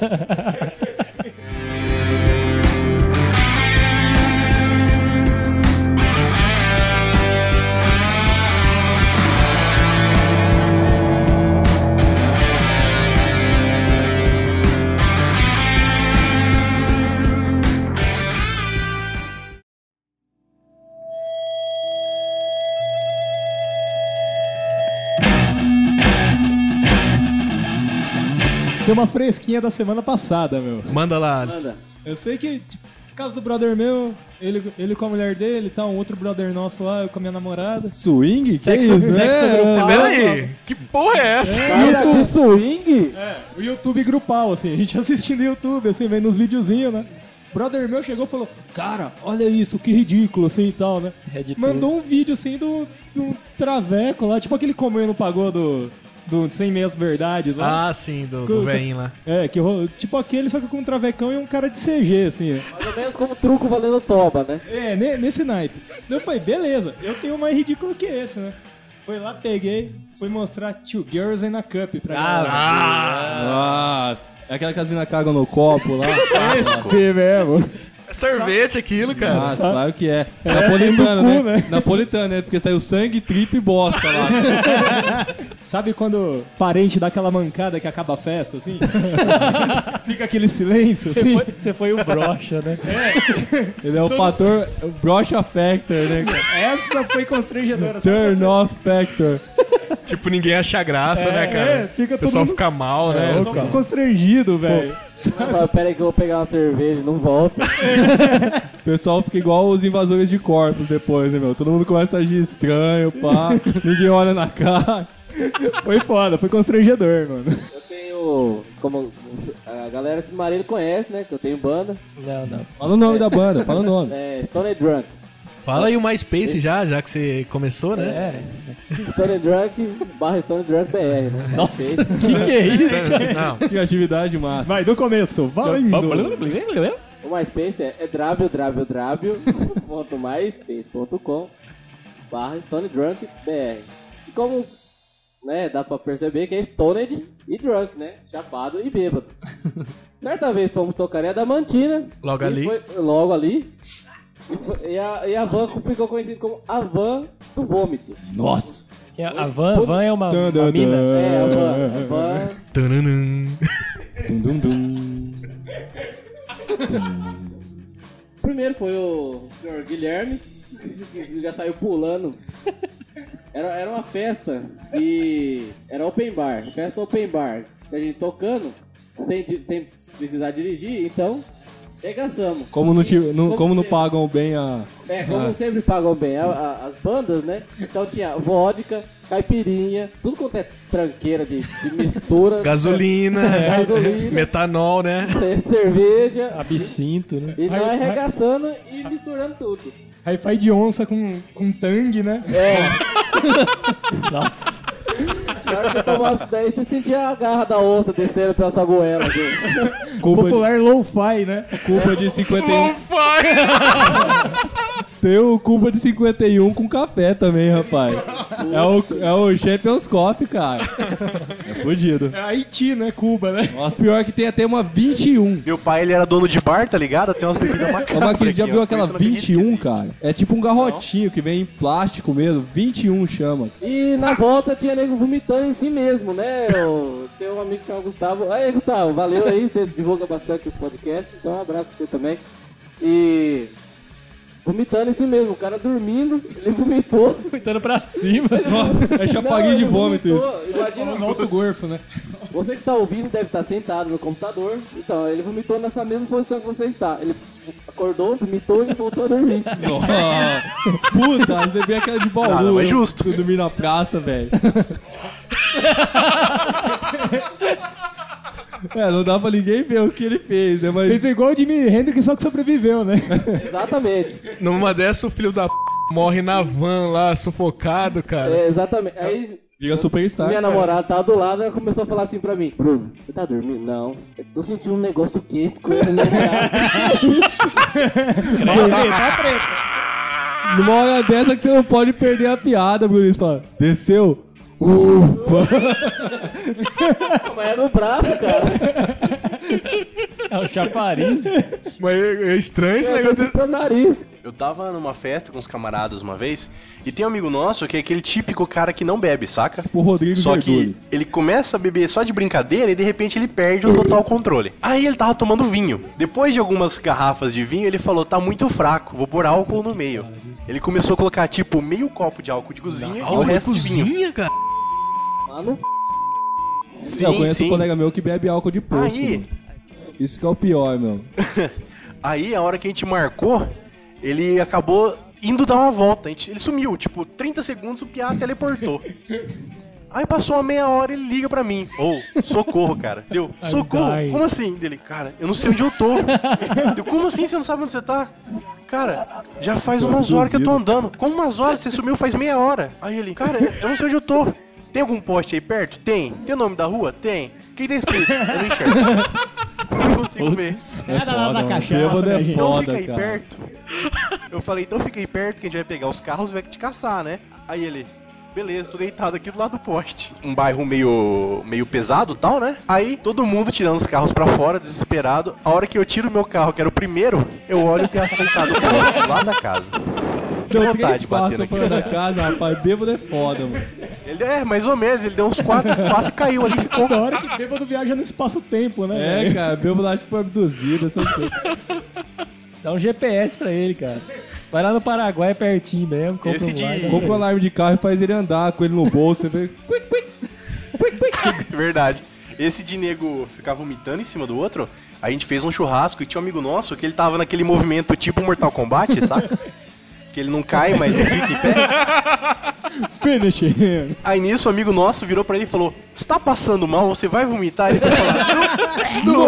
Tem uma fresquinha da semana passada, meu. Manda lá, Alisson. Manda. Eu sei que, tipo, caso do brother meu, ele com a mulher dele e tal, um outro brother nosso lá, eu com a minha namorada. Swing? Sexo grupal. Peraí, que porra é essa? Cara, que swing? O YouTube grupal, assim, a gente assistindo YouTube, assim, vendo uns videozinhos, né? O brother meu chegou e falou, cara, olha isso, que ridículo, assim, e tal, né? Mandou um vídeo, assim, do traveco lá, tipo aquele Como Eu Não Pagou do 100 Meias Verdades lá. Ah, sim, do velhinho lá. Tipo aquele, só que com um travecão e um cara de CG, assim. Mais ou menos como truco valendo toba, né? Nesse naipe. Eu falei, beleza, eu tenho mais ridículo que esse, né? Foi lá, peguei, fui mostrar Two Girls in a Cup pra galera. É aquela que as minas cagam no copo lá. Esse mesmo. É sorvete aquilo, cara. Nossa, claro que é. Napolitano, né? Napolitano, né? Porque saiu sangue, tripa e bosta lá. Sabe quando parente dá aquela mancada que acaba a festa, assim? Fica aquele silêncio, assim? Você foi o brocha, né? Ele é o fator brocha factor, né, cara? Essa foi constrangedora. Turn off factor. Tipo, ninguém acha graça, né, cara? O pessoal fica mal, né? Eu fico constrangido, velho. Pera aí que eu vou pegar uma cerveja, não volto. O pessoal fica igual os invasores de corpos depois, né, meu? Todo mundo começa a agir estranho, pá. Ninguém olha na cara. Foi foda, foi constrangedor, mano. Eu tenho, como a galera de Marília conhece, né, que eu tenho banda. Não. Fala o nome da banda, fala o nome. É Stone Drunk. Fala aí o MySpace já que você começou, né? Stone Drunk / Stone Drunk BR, né? Nossa, que é isso? Não. Que atividade massa. Vai, do começo, valendo. O MySpace é www.myspace.com/StoneDrunkBR. E como, né, dá pra perceber que é stoned e drunk, né? Chapado e bêbado. Certa vez fomos tocar em Adamantina. Logo ali. Logo ali. E a van ficou conhecida como a van do vômito. Nossa. A van é uma mina? É, a van. Primeiro foi o senhor Guilherme, que já saiu pulando. Era uma festa que era open bar, festa open bar. A gente tocando, sem precisar dirigir, então regaçamos. Como não pagam bem a... Como sempre pagam bem as bandas, né? Então tinha vodka, caipirinha, tudo quanto é tranqueira de mistura. Gasolina, metanol, né? Cerveja. Absinto, né? E nós arregaçando e misturando tudo. Hi-Fi de onça com tang, né? Nossa. Na hora que você tomava isso daí, você sentia a garra da onça descendo pela sua goela. Popular low-fi, né? Culpa de 51. Low-fi! Tem o Cuba de 51 com café também, rapaz. É o Champions Coffee, cara. É fudido. É Haiti, né? Cuba, né? Nossa, pior que tem até uma 21. Meu pai, ele era dono de bar, tá ligado? Tem umas bebidas macabras. Mas já viu aquela 21, cara? É tipo um garrotinho que vem em plástico mesmo. 21 chama. E na volta tinha nego vomitando em si mesmo, né? Tem um amigo que chama Gustavo. Aí, Gustavo, valeu aí. Você divulga bastante o podcast. Então, um abraço pra você também. E... vomitando em si mesmo, o cara dormindo, ele vomitou. Vomitando pra cima. Nossa, é chapaguinho de vômito isso. Imagina um alto gorfo, né? Você que está ouvindo deve estar sentado no computador. Então, ele vomitou nessa mesma posição que você está. Ele acordou, vomitou e voltou a dormir. Puta, você vê aquela de Bauru. Nada mais justo. Tu dormir na praça, velho. Não dá pra ninguém ver o que ele fez, né? Mas... fez igual o Jimi Hendrix, só que sobreviveu, né? Exatamente. Numa dessa, o filho da morre na van lá, sufocado, cara. Exatamente. Aí... Liga Superstar. Minha namorada tava do lado, ela começou a falar assim pra mim: Bruno, você tá dormindo? Não. Eu tô sentindo um negócio quente com ele no meu braço. Tá preta. Numa hora dessa que você não pode perder a piada, Bruno. Você fala, desceu? Ufa! Mas é no braço, cara. É o chafariz. Mas é estranho esse negócio. Pro nariz. Eu tava numa festa com uns camaradas uma vez, e tem um amigo nosso que é aquele típico cara que não bebe, saca? O Rodrigo Só Verdulho. que ele começa a beber só de brincadeira e de repente ele perde o total controle. Aí ele tava tomando vinho. Depois de algumas garrafas de vinho, ele falou, tá muito fraco, vou pôr álcool no meio. Ele começou a colocar tipo meio copo de álcool de cozinha e o resto de vinho. Cara? Mano. Sim, eu conheço um colega meu que bebe álcool de posto. Aí... mano. Isso que é o pior, meu. Aí, a hora que a gente marcou, ele acabou indo dar uma volta. Ele sumiu, tipo, 30 segundos o piá teleportou. Aí passou uma meia hora, ele liga pra mim. Socorro, cara. Deu, socorro? Como assim? Dele, cara, eu não sei onde eu tô. Deu, como assim você não sabe onde você tá? Cara, já faz umas horas que eu tô andando. Como umas horas? Você sumiu faz meia hora. Aí ele, cara, eu não sei onde eu tô. Tem algum poste aí perto? Tem. Tem o nome da rua? Tem. O que tem escrito? Eu não enxergo. Não consigo ver. Nada lá na cachaça, é gente. Então fica aí perto. Eu falei, então fica aí perto que a gente vai pegar os carros e vai te caçar, né? Aí ele, Beleza, tô deitado aqui do lado do poste. Um bairro meio pesado e tal, né? Aí, todo mundo tirando os carros pra fora, desesperado. A hora que eu tiro o meu carro, que era o primeiro, eu olho e tem a deitado no poste, do lado da casa. Deu 3 passos fora da casa, rapaz. Bêbado é foda, mano. Ele mais ou menos, ele deu uns 4 passos e caiu ali e ficou. Da hora que bêbado viaja no espaço-tempo, né? Cara, bêbado acho que foi abduzido, essas coisas. Isso é um GPS pra ele, cara. Vai lá no Paraguai, pertinho mesmo, compra um alarme de carro e faz ele andar com ele no bolso, você vê... Verdade. Esse de nego ficar vomitando em cima do outro, a gente fez um churrasco e tinha um amigo nosso que ele tava naquele movimento tipo Mortal Kombat, sabe? Que ele não cai, mas não fica em pé. Finish him. Aí nisso, o amigo nosso virou pra ele e falou: "Você tá passando mal? Você vai vomitar?" Ele foi falar: "Não!"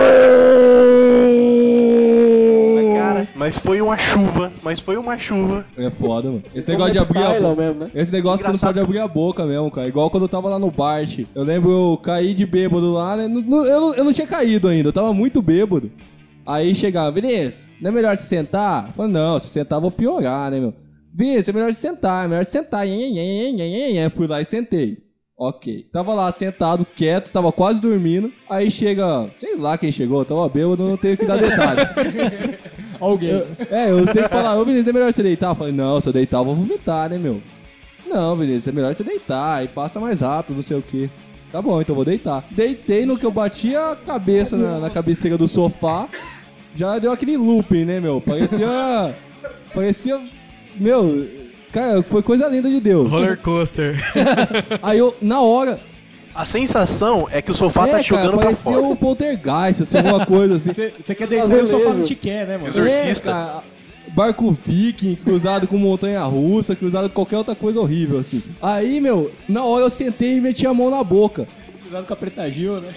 Mas foi uma chuva. É foda, mano. Esse negócio de abrir a boca. Mesmo, né? Esse negócio você não pode abrir a boca mesmo, cara. Igual quando eu tava lá no Bart. Eu lembro eu caí de bêbado lá, né? Eu não tinha caído ainda, eu tava muito bêbado. Aí chegava, Vinícius, não é melhor se sentar? Eu falei, não, se sentar eu vou piorar, né, meu? Vinícius, é melhor se sentar, Fui lá e sentei. Ok. Tava lá sentado, quieto, tava quase dormindo. Aí chega, sei lá quem chegou, tava bêbado, não tenho que dar detalhes. Alguém. Eu sei que falar, ô Vinícius, é melhor você deitar? Eu falei, não, se eu deitar eu vou vomitar, né, meu? Não, Vinícius, é melhor você deitar, aí passa mais rápido, não sei o que. Tá bom, então eu vou deitar. Deitei no que eu bati a cabeça na cabeceira do sofá. Já deu aquele looping, né, meu? Parecia... Meu... Cara, foi coisa linda de Deus. Roller coaster. Aí eu, na hora... A sensação é que o sofá tá jogando pra fora. Parecia o poltergeist, assim, alguma coisa assim. Você quer deitar e o sofá não te quer, né, mano? Exorcista. Cara, barco viking, cruzado com montanha-russa, cruzado com qualquer outra coisa horrível, assim. Aí, meu, na hora eu sentei e meti a mão na boca. Cruzado com a Preta Gil, né?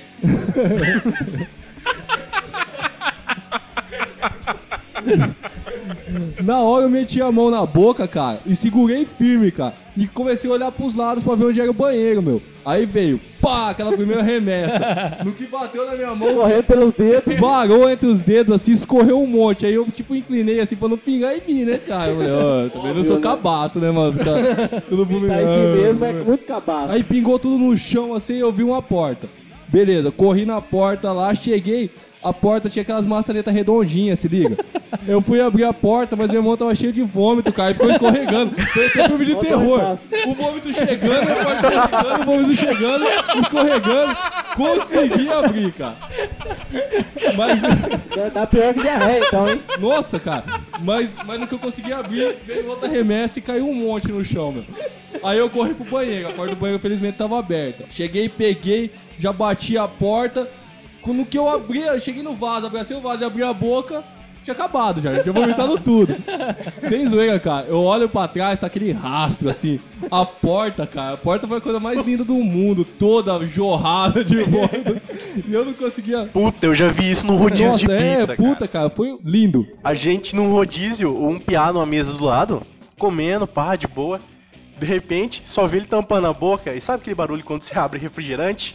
Na hora eu meti a mão na boca, cara, e segurei firme, cara. E comecei a olhar pros lados pra ver onde era o banheiro, meu. Aí veio, pá, aquela primeira remessa. No que bateu na minha mão... Correndo pelos dedos. Varou entre os dedos, assim, escorreu um monte. Aí eu, tipo, inclinei, assim, pra não pingar em mim, né, cara? Eu falei, ó, também não sou cabaço, né, mano? Tá tudo vomitando. Tá em si mesmo, é muito cabaço. Aí pingou tudo no chão, assim, e eu vi uma porta. Beleza, corri na porta lá, cheguei... A porta tinha aquelas maçanetas redondinhas, se liga. Eu fui abrir a porta, mas meu irmão tava cheio de vômito, cara, e ficou escorregando. Foi um filme de terror. O vômito chegando, a porta chegando, o vômito chegando, escorregando. Consegui abrir, cara. Mas... Tá pior que diarreia, então, hein? Nossa, cara. Mas no que eu consegui abrir, veio outra remessa e caiu um monte no chão, meu. Aí eu corri pro banheiro. A porta do banheiro, felizmente, tava aberta. Cheguei, peguei, já bati a porta... No que eu abri, eu cheguei no vaso, abri o vaso e abri a boca, tinha acabado já, tinha vomitado tudo. Sem zoeira, cara. Eu olho pra trás, tá aquele rastro, assim. A porta, cara, a porta foi a coisa mais linda do mundo, toda jorrada de vômito. E eu não conseguia... Puta, eu já vi isso no rodízio de pizza, puta, cara, foi lindo. A gente num rodízio, um piá numa mesa do lado, comendo, pá, de boa. De repente, só vê ele tampando a boca. E sabe aquele barulho quando você abre refrigerante?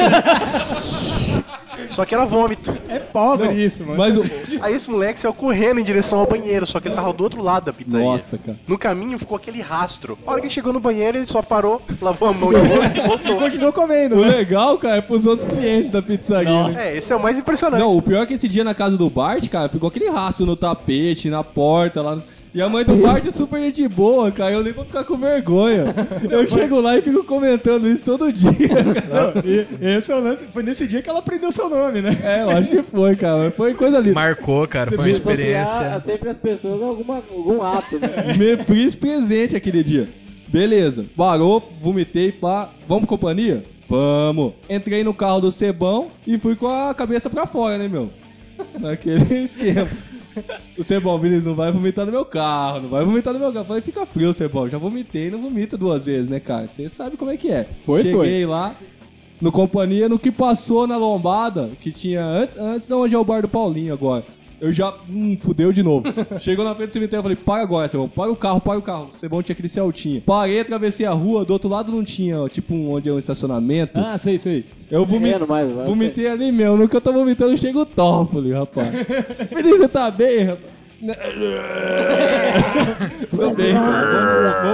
Só que era vômito. É pobre isso, mano. Mas Aí esse moleque saiu correndo em direção ao banheiro, só que ele tava do outro lado da pizzaria. Nossa, cara. No caminho ficou aquele rastro. A hora que ele chegou no banheiro, ele só parou, lavou a mão de novo e voltou. E continuou comendo. O legal, cara, é pros outros clientes da pizzaria. Né? Esse é o mais impressionante. Não, o pior é que esse dia na casa do Bart, cara, ficou aquele rastro no tapete, na porta, lá no... E a mãe do Bart é super gente boa, cara. Eu nem vou ficar com vergonha. Eu chego lá e fico comentando isso todo dia. Não, e esse é o lance. Foi nesse dia que ela aprendeu seu nome, né? Eu acho que foi, cara. Foi coisa linda. Marcou, cara. Foi uma experiência. Sempre as pessoas algum ato, né? Me fiz presente aquele dia. Beleza. Parou, vomitei, pá. Vamos companhia? Vamos. Entrei no carro do Cebão e fui com a cabeça pra fora, né, meu? Naquele esquema. O Cebão, Vinícius, não vai vomitar no meu carro, não vai vomitar no meu carro. Eu falei, fica frio, Cebão, já vomitei, não vomita 2 vezes, né, cara? Você sabe como é que é. Cheguei lá, no companhia, no que passou na lombada, que tinha antes de onde é o bar do Paulinho agora. Eu já, fudeu de novo. Chegou na frente do cemitério, eu falei, para agora, Cebão, para o carro. O Cebão tinha aquele Celtinha. Parei, atravessei a rua, do outro lado não tinha, ó, tipo onde é um estacionamento. Ah, sei. Eu vomitei ali mesmo, no que eu tô vomitando, chega o Toffoli, rapaz. Feliz, você tá bem, rapaz? Tô bem, cara.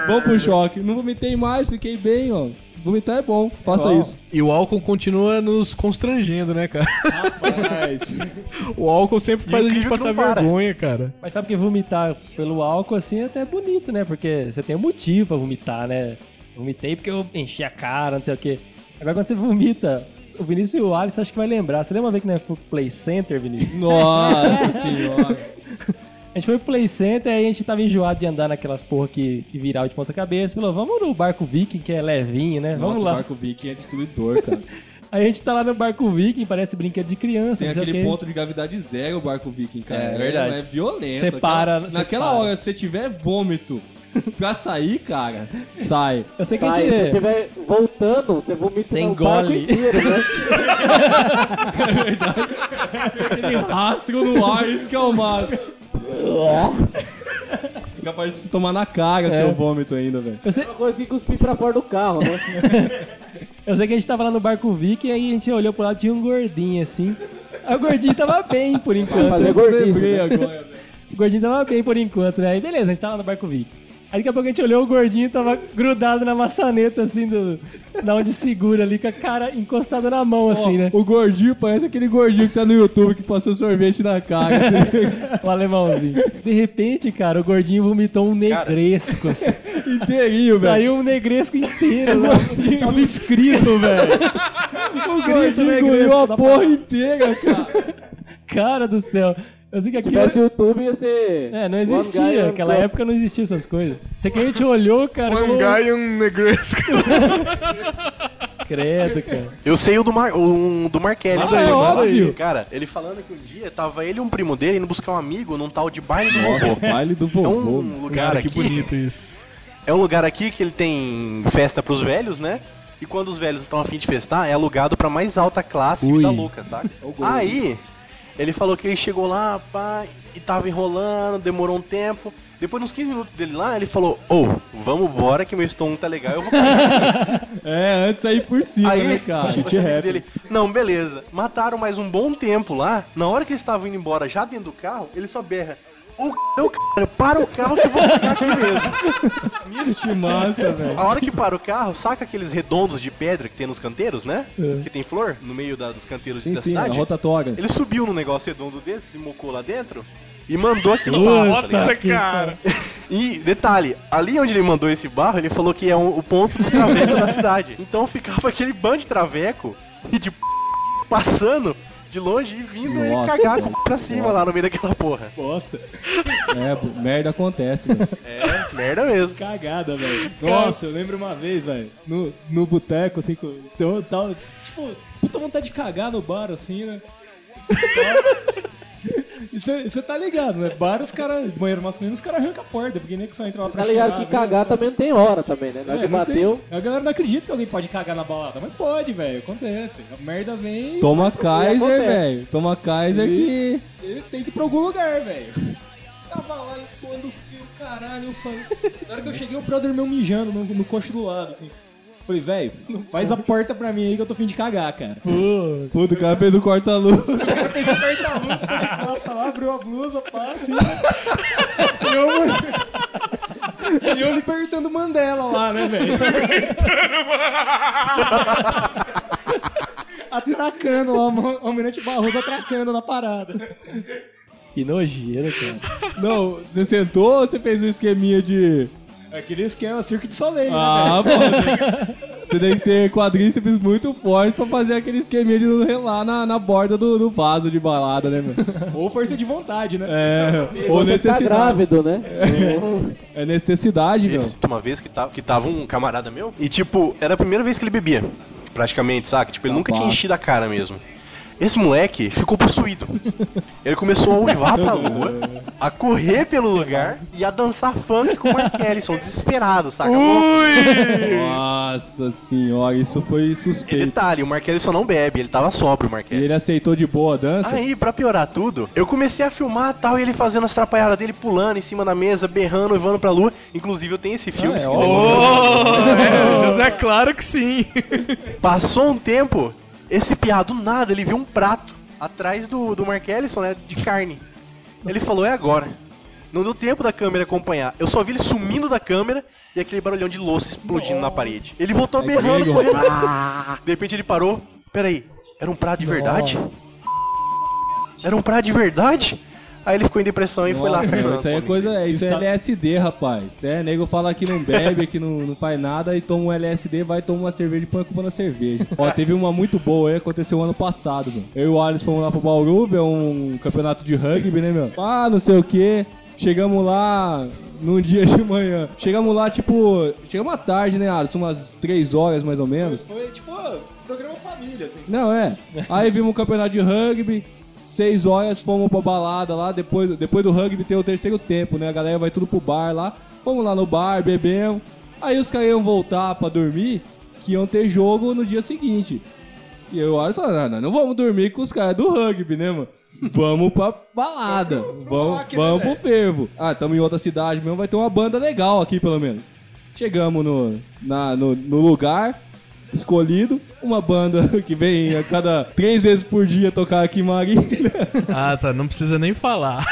Vamos pro choque. Não vomitei mais, fiquei bem, ó. Vomitar é bom, faça isso. E o álcool continua nos constrangendo, né, cara? Rapaz. O álcool sempre faz a gente passar vergonha, cara. Mas sabe que vomitar pelo álcool, assim, é até bonito, né? Porque você tem um motivo pra vomitar, né? Vomitei porque eu enchi a cara, não sei o quê. Agora quando você vomita, o Vinícius e o Alisson acho que vai lembrar. Você lembra uma vez que nós fomos pro Play Center, Vinícius? Nossa senhora. A gente foi pro Play Center, aí a gente tava enjoado de andar naquelas porra que virava de ponta cabeça. Falou, vamos no Barco Viking, que é levinho, né? Vamos lá. O Barco Viking é destruidor, cara. Aí a gente tá lá no Barco Viking, parece brinquedo de criança. Tem aquele ponto de gravidade zero, o Barco Viking, cara. É verdade. É violento. Você para... Naquela hora, se você tiver vômito pra sair, cara, sai. Eu sei que sai, se você estiver voltando, você vomita no barco inteiro, né? É verdade. Aquele rastro no ar, isso que é o máximo. É capaz de se tomar na cara seu vômito ainda, velho. É uma coisa que cuspir pra fora do carro, né? Eu sei que a gente tava lá no Barco Viking e aí a gente olhou pro lado e tinha um gordinho assim. Aí o gordinho tava bem por enquanto. Fazer gordinho agora, o gordinho tava bem por enquanto, né? Aí beleza, a gente tava lá no Barco Viking. Aí daqui a pouco a gente olhou, o gordinho tava grudado na maçaneta, assim, da onde segura ali, com a cara encostada na mão, assim, né? O gordinho parece aquele gordinho que tá no YouTube que passou sorvete na cara, assim. O alemãozinho. De repente, cara, o gordinho vomitou um negresco, assim. Inteirinho, velho. Saiu um negresco inteiro, lá. Tava escrito, velho. O gordinho engoliu a porra inteira, cara. Cara do céu. Eu sei que se tivesse YouTube ia ser... não existia. Naquela época não existia essas coisas. Isso aqui a gente olhou, cara... One guy e um negresco. Credo, cara. Eu sei o do Marquelis. É óbvio. Cara, ele falando que um dia tava ele e um primo dele indo buscar um amigo num tal de baile do vovô. Baile do vovô. É um lugar cara, aqui... que bonito isso. É um lugar aqui que ele tem festa pros velhos, né? E quando os velhos não estão a fim de festar, é alugado pra mais alta classe, vida louca, sabe? Aí... Ele falou que ele chegou lá, pá, e tava enrolando, demorou um tempo. Depois, uns 15 minutos dele lá, ele falou, vamos embora que meu estômago tá legal, eu vou cair. Antes aí por cima, aí, né, cara? Dele, não, beleza. Mataram mais um bom tempo lá. Na hora que eles estavam indo embora, já dentro do carro, ele só berra. Para o carro que eu vou ficar aqui mesmo. Isso, que massa, velho. A hora que para o carro, saca aqueles redondos de pedra que tem nos canteiros, né? Que tem flor no meio dos canteiros da cidade. Rotatória. Ele subiu num negócio redondo desse, se mocou lá dentro e mandou aquilo barro. Nossa, cara! E, detalhe, ali onde ele mandou esse barro, ele falou que é o ponto dos travecos da cidade. Então ficava aquele bando de traveco e de passando de longe e vindo e cagar pra cima lá no meio daquela porra. Bosta. Merda acontece, velho. Merda mesmo. Cagada, velho. Nossa, eu lembro uma vez, velho, no boteco, assim, tava, tipo, puta vontade de cagar no bar, assim, né? Você tá ligado, né? Bar, os caras, banheiro masculino, os caras arrancam a porta, porque nem que só entra lá pra chegar. Tá ligado que cagar também não tem hora também, né? Não bateu. A galera não acredita que alguém pode cagar na balada, mas pode, velho, acontece. A merda vem... Toma Kaiser, velho. Toma Kaiser que... Ele tem que ir pra algum lugar, velho. Tava lá suando frio, caralho, eu falei... Na hora que eu cheguei, o brother meu mijando no coxo do lado, assim. Falei, velho, faz a porta pra mim aí que eu tô fim de cagar, cara. Puta, o cara fez o corta-luz. O cara fez o corta-luz, ficou de costa lá, abriu a blusa, pá, assim. E eu libertando Mandela lá, né, velho? Atracando lá, o Almirante Barroso atracando na parada. Que nojeira, cara. Não, você sentou ou você fez um esqueminha de... Aquele esquema Cirque du Soleil, né, velho? Você tem que ter quadríceps muito fortes pra fazer aquele esqueminha de relar na borda do vaso de balada, né, meu? Ou força de vontade, né? Ou você necessidade. Tá grávido, né? É necessidade, meu. Uma vez que tava um camarada meu e, tipo, era a primeira vez que ele bebia, praticamente, saca? Tipo, ele nunca tinha enchido a cara mesmo. Esse moleque ficou possuído. Ele começou a uivar pra lua, a correr pelo lugar e a dançar funk com o Mark Ellison, desesperado, saca? Nossa senhora, isso foi suspeito. E detalhe, o Mark Ellison não bebe, ele tava sóbrio, o Mark Ellison. E ele aceitou de boa a dança? Aí, pra piorar tudo, eu comecei a filmar tal, e ele fazendo as trapalhadas dele, pulando em cima da mesa, berrando, uivando pra lua. Inclusive eu tenho esse filme, se quiser. José, claro que sim. Passou um tempo... Esse piado, do nada, ele viu um prato atrás do Mark Ellison, né, de carne. Ele falou, é agora. Não deu tempo da câmera acompanhar. Eu só vi ele sumindo da câmera e aquele barulhão de louça explodindo na parede. Ele voltou berrando, correndo. De repente ele parou. Peraí, era um prato de verdade? Era um prato de verdade? Aí ele ficou em depressão e foi lá. Isso aí é coisa, isso é LSD, rapaz. Nego fala que não bebe, que não faz nada e toma um LSD, vai tomar uma cerveja e põe a culpa na cerveja. Ó, teve uma muito boa aí, aconteceu ano passado, mano. Eu e o Alisson fomos lá pro Bauru, ver um campeonato de rugby, né, meu? Não sei o que. Chegamos lá num dia de manhã. Chegamos lá, tipo... Chegamos à tarde, né, Alisson? Umas 3 horas, mais ou menos. Foi, tipo, programa família, assim. Não, Aí vimos um campeonato de rugby. 6 horas fomos pra balada lá, depois do rugby tem o terceiro tempo, né? A galera vai tudo pro bar lá. Fomos lá no bar, bebemos. Aí os caras iam voltar pra dormir, que iam ter jogo no dia seguinte. E eu falei, não vamos dormir com os caras do rugby, né, mano? Vamos pra balada, vamos pro fervo. Tamo em outra cidade mesmo, vai ter uma banda legal aqui pelo menos. Chegamos no lugar escolhido, uma banda que vem a cada 3 vezes por dia tocar aqui em Marília. Tá, não precisa nem falar.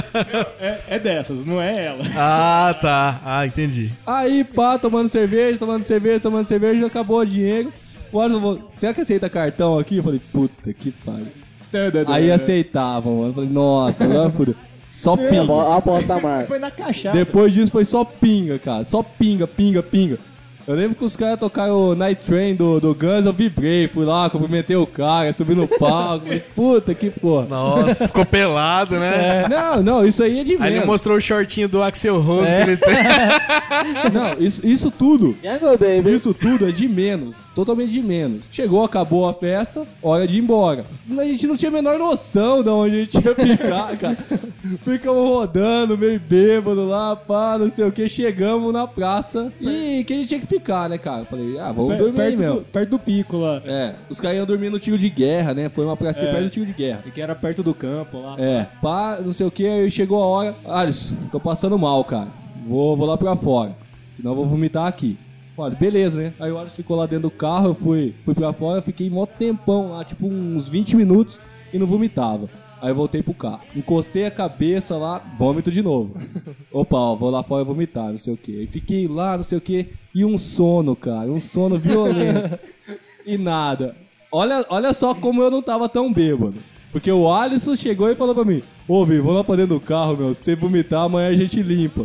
É dessas, não é ela. Tá, entendi. Aí, tomando cerveja, acabou o dinheiro. Será que aceita cartão aqui? Eu falei, puta que pariu. Aí aceitavam, mano. Eu falei, nossa, agora fudeu. Só pinga. A aposta marca. Foi na cachaça. Depois disso foi só pinga, cara. Só pinga. Eu lembro que os caras tocaram o Night Train do Guns, eu vibrei, fui lá, cumprimentei o cara, subi no palco, puta que porra. Nossa, ficou pelado, né? Não, isso aí é de menos. Aí ele mostrou o shortinho do Axl Rose que ele tem. Não, isso tudo, isso tudo é de menos, totalmente de menos. Chegou, acabou a festa, hora de ir embora. A gente não tinha a menor noção de onde a gente ia ficar, cara. Ficamos rodando, meio bêbado lá, não sei o que, chegamos na praça e que a gente tinha que ficar, né, cara? Falei, vamos dormir aí mesmo. Perto do pico lá. Os caras iam dormir no tiro de guerra, né? Foi uma praça perto do tiro de guerra. E que era perto do campo lá. Não sei o que, aí chegou a hora. Alisson, tô passando mal, cara. Vou lá pra fora. Senão eu vou vomitar aqui. Olha, beleza, né? Aí o Alisson ficou lá dentro do carro, eu fui pra fora, fiquei mó tempão lá, tipo uns 20 minutos e não vomitava. Aí eu voltei pro carro. Encostei a cabeça lá, vômito de novo. Opa, vou lá fora vomitar, não sei o que. Aí fiquei lá, não sei o que. E um sono, cara. Um sono violento. E nada. Olha só como eu não tava tão bêbado. Porque o Alisson chegou e falou pra mim: Ô, Vi, vamos lá pra dentro do carro, meu. Se você vomitar, amanhã a gente limpa.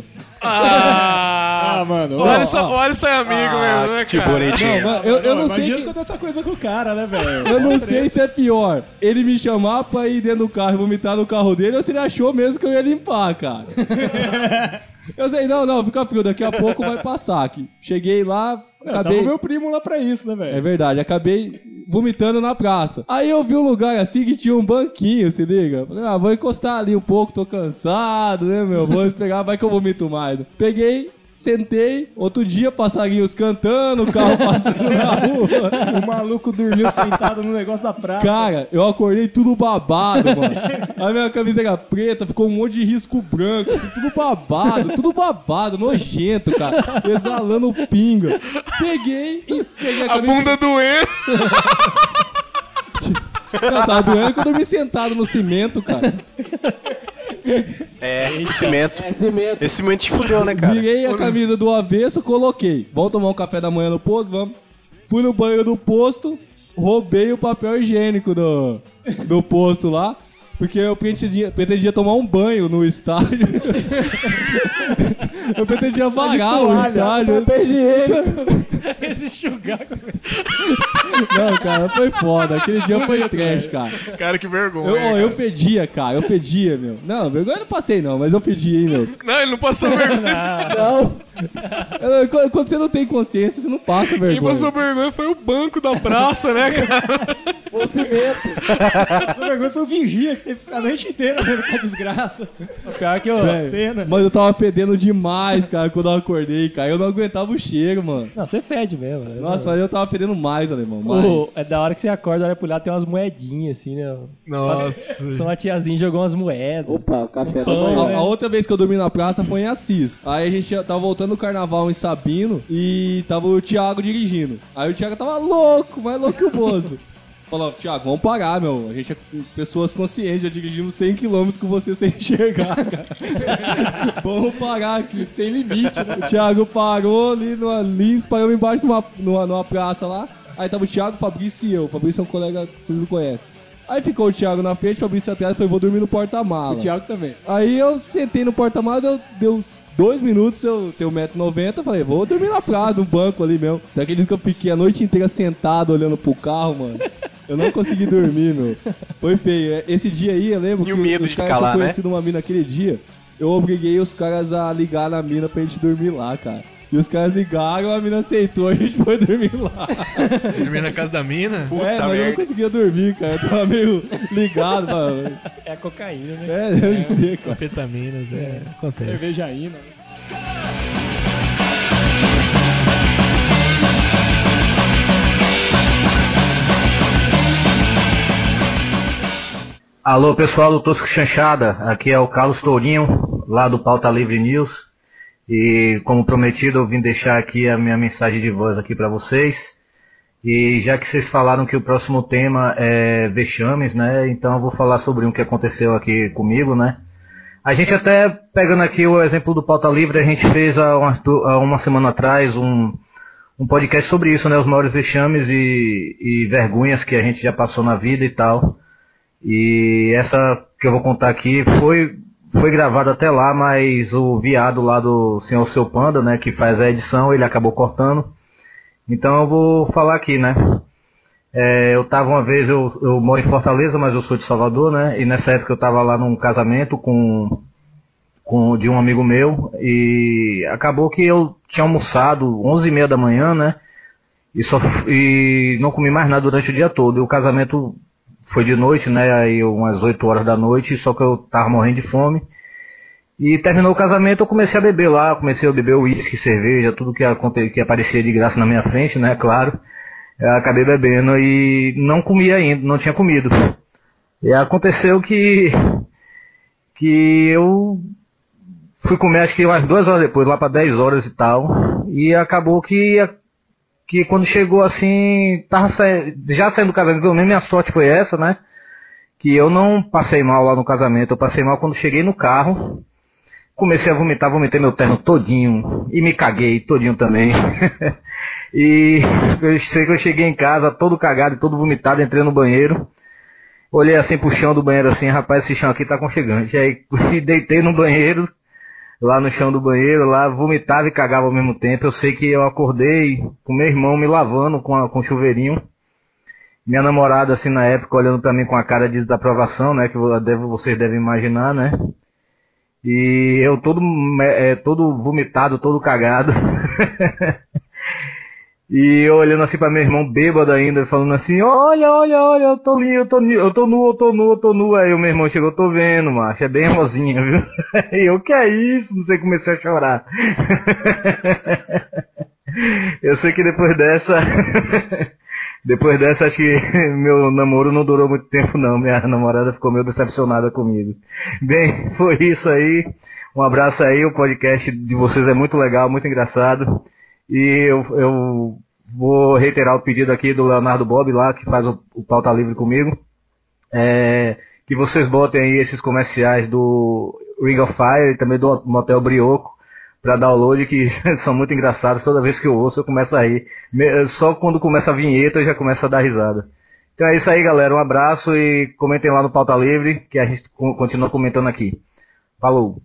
Mano. O Alisson é amigo mesmo, né, que cara? bonitinho. Não, eu não sei. Imagina que eu essa coisa com o cara, né, velho? Eu não sei se é pior ele me chamar pra ir dentro do carro e vomitar no carro dele ou se ele achou mesmo que eu ia limpar, cara. Eu sei, não, fica frio, daqui a pouco vai passar aqui. Cheguei lá, acabei... Tava meu primo lá pra isso, né, velho? É verdade, acabei vomitando na praça. Aí eu vi um lugar assim que tinha um banquinho, se liga. Falei, vou encostar ali um pouco, tô cansado, né, meu? Vou esperar, vai que eu vomito mais. Peguei, sentei, outro dia passarinhos cantando, o carro passando na rua. O maluco dormiu sentado no negócio da praça. Cara, eu acordei tudo babado, mano. A minha camisa era preta, ficou um monte de risco branco, assim, tudo babado, nojento, cara. Exalando pinga. Peguei a camisa. A bunda doendo. Não, tava doendo que eu dormi sentado no cimento, cara. O cimento. Esse cimento te fudeu, né, cara? Virei a camisa do avesso, coloquei. Vamos tomar um café da manhã no posto? Vamos. Fui no banheiro do posto, roubei o papel higiênico do posto lá, porque eu pretendia tomar um banho no estádio. Eu pretendia vagar o estádio. Papel higiênico. Esse chugaco. Não, cara, foi foda. Aquele dia foi trash, cara. Cara, que vergonha. Eu pedia, cara. Eu pedia, meu. Não, vergonha eu não passei, não, mas eu pedi, hein, meu. Não, ele não passou vergonha. Não. Quando você não tem consciência, você não passa vergonha. Quem passou vergonha foi o banco da praça, né, cara? O cimento. Passou vergonha foi o vigia, que teve que ficar a noite inteira vendo que desgraça. O pior que eu... Cena. Mas eu tava fedendo demais, cara, quando eu acordei, cara. Eu não aguentava o cheiro, mano. Não, você fede mesmo. Né? Nossa, mas eu tava fedendo mais, alemão. Mais. É da hora que você acorda, olha pro lado, tem umas moedinhas, assim, né? Nossa. Só uma tiazinha jogou umas moedas. Opa, café da manhã. A outra vez que eu dormi na praça foi em Assis. Aí a gente tava voltando do carnaval em Sabino e tava o Thiago dirigindo. Aí o Thiago tava louco, mais louco que o moço. Falou, Thiago, vamos parar, meu. A gente é pessoas conscientes, já dirigimos 100 km com você sem enxergar, cara. Vamos parar aqui, sem limite, né? O Thiago parou ali numa Lins, parou embaixo numa praça lá. Aí tava o Thiago, o Fabrício e eu. O Fabrício é um colega que vocês não conhecem. Aí ficou o Thiago na frente, o Fabrício atrás, falei, vou dormir no porta-mala. O Thiago também. Aí eu sentei no porta-mala, deu uns 2 minutos, eu tenho 1,90 m, falei, vou dormir na praia, no banco ali mesmo. Você acredita que eu fiquei a noite inteira sentado olhando pro carro, mano? Eu não consegui dormir, meu. Foi feio. Esse dia aí, eu lembro que os caras tinham conhecido uma mina aquele dia. Eu obriguei os caras a ligar na mina pra gente dormir lá, cara. E os caras ligaram, a mina aceitou, a gente foi dormir lá. Dormir na casa da mina? Mas eu não conseguia dormir, cara. Eu tava meio ligado, mano. É a cocaína, né? Deve ser, cara. Anfetaminas, acontece. Cervejaína, né? Alô, pessoal do Tosco Chanchada, aqui é o Carlos Tourinho, lá do Pauta Livre News, e como prometido eu vim deixar aqui a minha mensagem de voz aqui para vocês, e já que vocês falaram que o próximo tema é vexames, né, então eu vou falar sobre um que aconteceu aqui comigo, né. A gente até, pegando aqui o exemplo do Pauta Livre, a gente fez há uma semana atrás um podcast sobre isso, né, os maiores vexames e vergonhas que a gente já passou na vida e tal. E essa que eu vou contar aqui foi gravada até lá, mas o viado lá do Senhor Seu Panda, né, que faz a edição, ele acabou cortando. Então eu vou falar aqui, né. Eu tava uma vez, eu moro em Fortaleza, mas eu sou de Salvador, né, e nessa época eu tava lá num casamento de um amigo meu, e acabou que eu tinha almoçado 11h30 da manhã, né, e não comi mais nada durante o dia todo, e o casamento foi de noite, né, aí umas 8 horas da noite, só que eu tava morrendo de fome. E terminou o casamento, eu comecei a beber lá, comecei a beber uísque, cerveja, tudo que aparecia de graça na minha frente, né, claro. Eu acabei bebendo e não comi ainda, não tinha comido. E aconteceu que eu fui comer acho que umas 2 horas depois, lá para 10 horas e tal, e acabou que quando chegou assim, já saindo do casamento, pelo menos minha sorte foi essa, né? Que eu não passei mal lá no casamento, eu passei mal quando cheguei no carro, comecei a vomitar, vomitei meu terno todinho, e me caguei todinho também. E eu sei que eu cheguei em casa todo cagado e todo vomitado, entrei no banheiro, olhei assim pro chão do banheiro assim, rapaz, esse chão aqui tá aconchegante. Aí deitei no banheiro, lá no chão do banheiro, lá vomitava e cagava ao mesmo tempo. Eu sei que eu acordei com meu irmão me lavando com chuveirinho. Minha namorada, assim, na época, olhando pra mim com a cara de desaprovação, né, que vocês devem imaginar, né. E eu todo vomitado, todo cagado. E eu olhando assim pra meu irmão bêbado ainda, falando assim, olha, eu tô nu. Aí o meu irmão chegou, tô vendo, macho, é bem rosinha, viu? E eu, que é isso? Não sei, comecei a chorar. Eu sei que depois dessa, acho que meu namoro não durou muito tempo não, minha namorada ficou meio decepcionada comigo. Bem, foi isso aí, um abraço aí, o podcast de vocês é muito legal, muito engraçado. E eu vou reiterar o pedido aqui do Leonardo Bob lá, que faz o Pauta Livre comigo, que vocês botem aí esses comerciais do Ring of Fire e também do Motel Brioco pra download, que são muito engraçados. Toda vez que eu ouço eu começo a rir, só quando começa a vinheta eu já começo a dar risada. Então é isso aí, galera, um abraço e comentem lá no Pauta Livre, que a gente continua comentando aqui. Falou!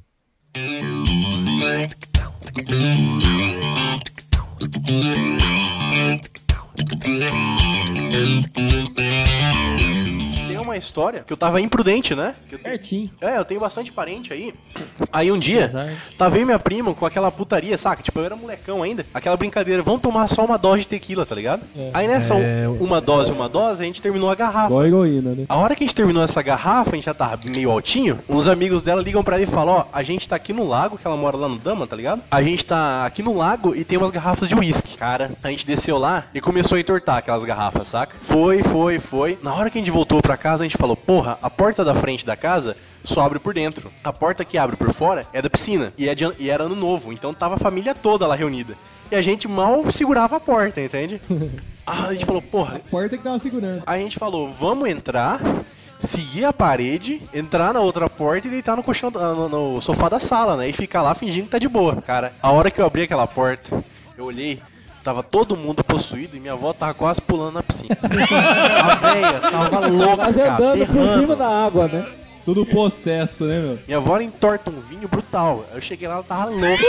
Tem uma história que eu tava imprudente, né? Certinho. Eu tenho bastante parente aí. Aí um dia, tava eu e minha prima com aquela putaria, saca? Tipo, eu era molecão ainda. Aquela brincadeira, vamos tomar só uma dose de tequila, tá ligado? Aí nessa uma dose, a gente terminou a garrafa. Igual heroína, né? A hora que a gente terminou essa garrafa, a gente já tava meio altinho. Uns amigos dela ligam pra ela e falam, ó, a gente tá aqui no lago, que ela mora lá no Dama, tá ligado? A gente tá aqui no lago e tem umas garrafas de uísque. Cara, a gente desceu lá e começou a entortar aquelas garrafas, saca? Foi. Na hora que a gente voltou pra casa, a gente falou, porra, a porta da frente da casa só abre por dentro. A porta que abre por fora é da piscina. E era ano novo, então tava a família toda lá reunida. E a gente mal segurava a porta, entende? A gente falou, porra... A porta que tava segurando. Aí a gente falou, vamos entrar, seguir a parede, entrar na outra porta e deitar no colchão, no sofá da sala, né? E ficar lá fingindo que tá de boa. Cara, a hora que eu abri aquela porta, eu olhei, tava todo mundo possuído e minha avó tava quase pulando na piscina. A véia tava louca, quase andando por cima da água, né? Tudo possesso, né, meu? Minha avó entorta um vinho brutal. Eu cheguei lá, ela tava louca.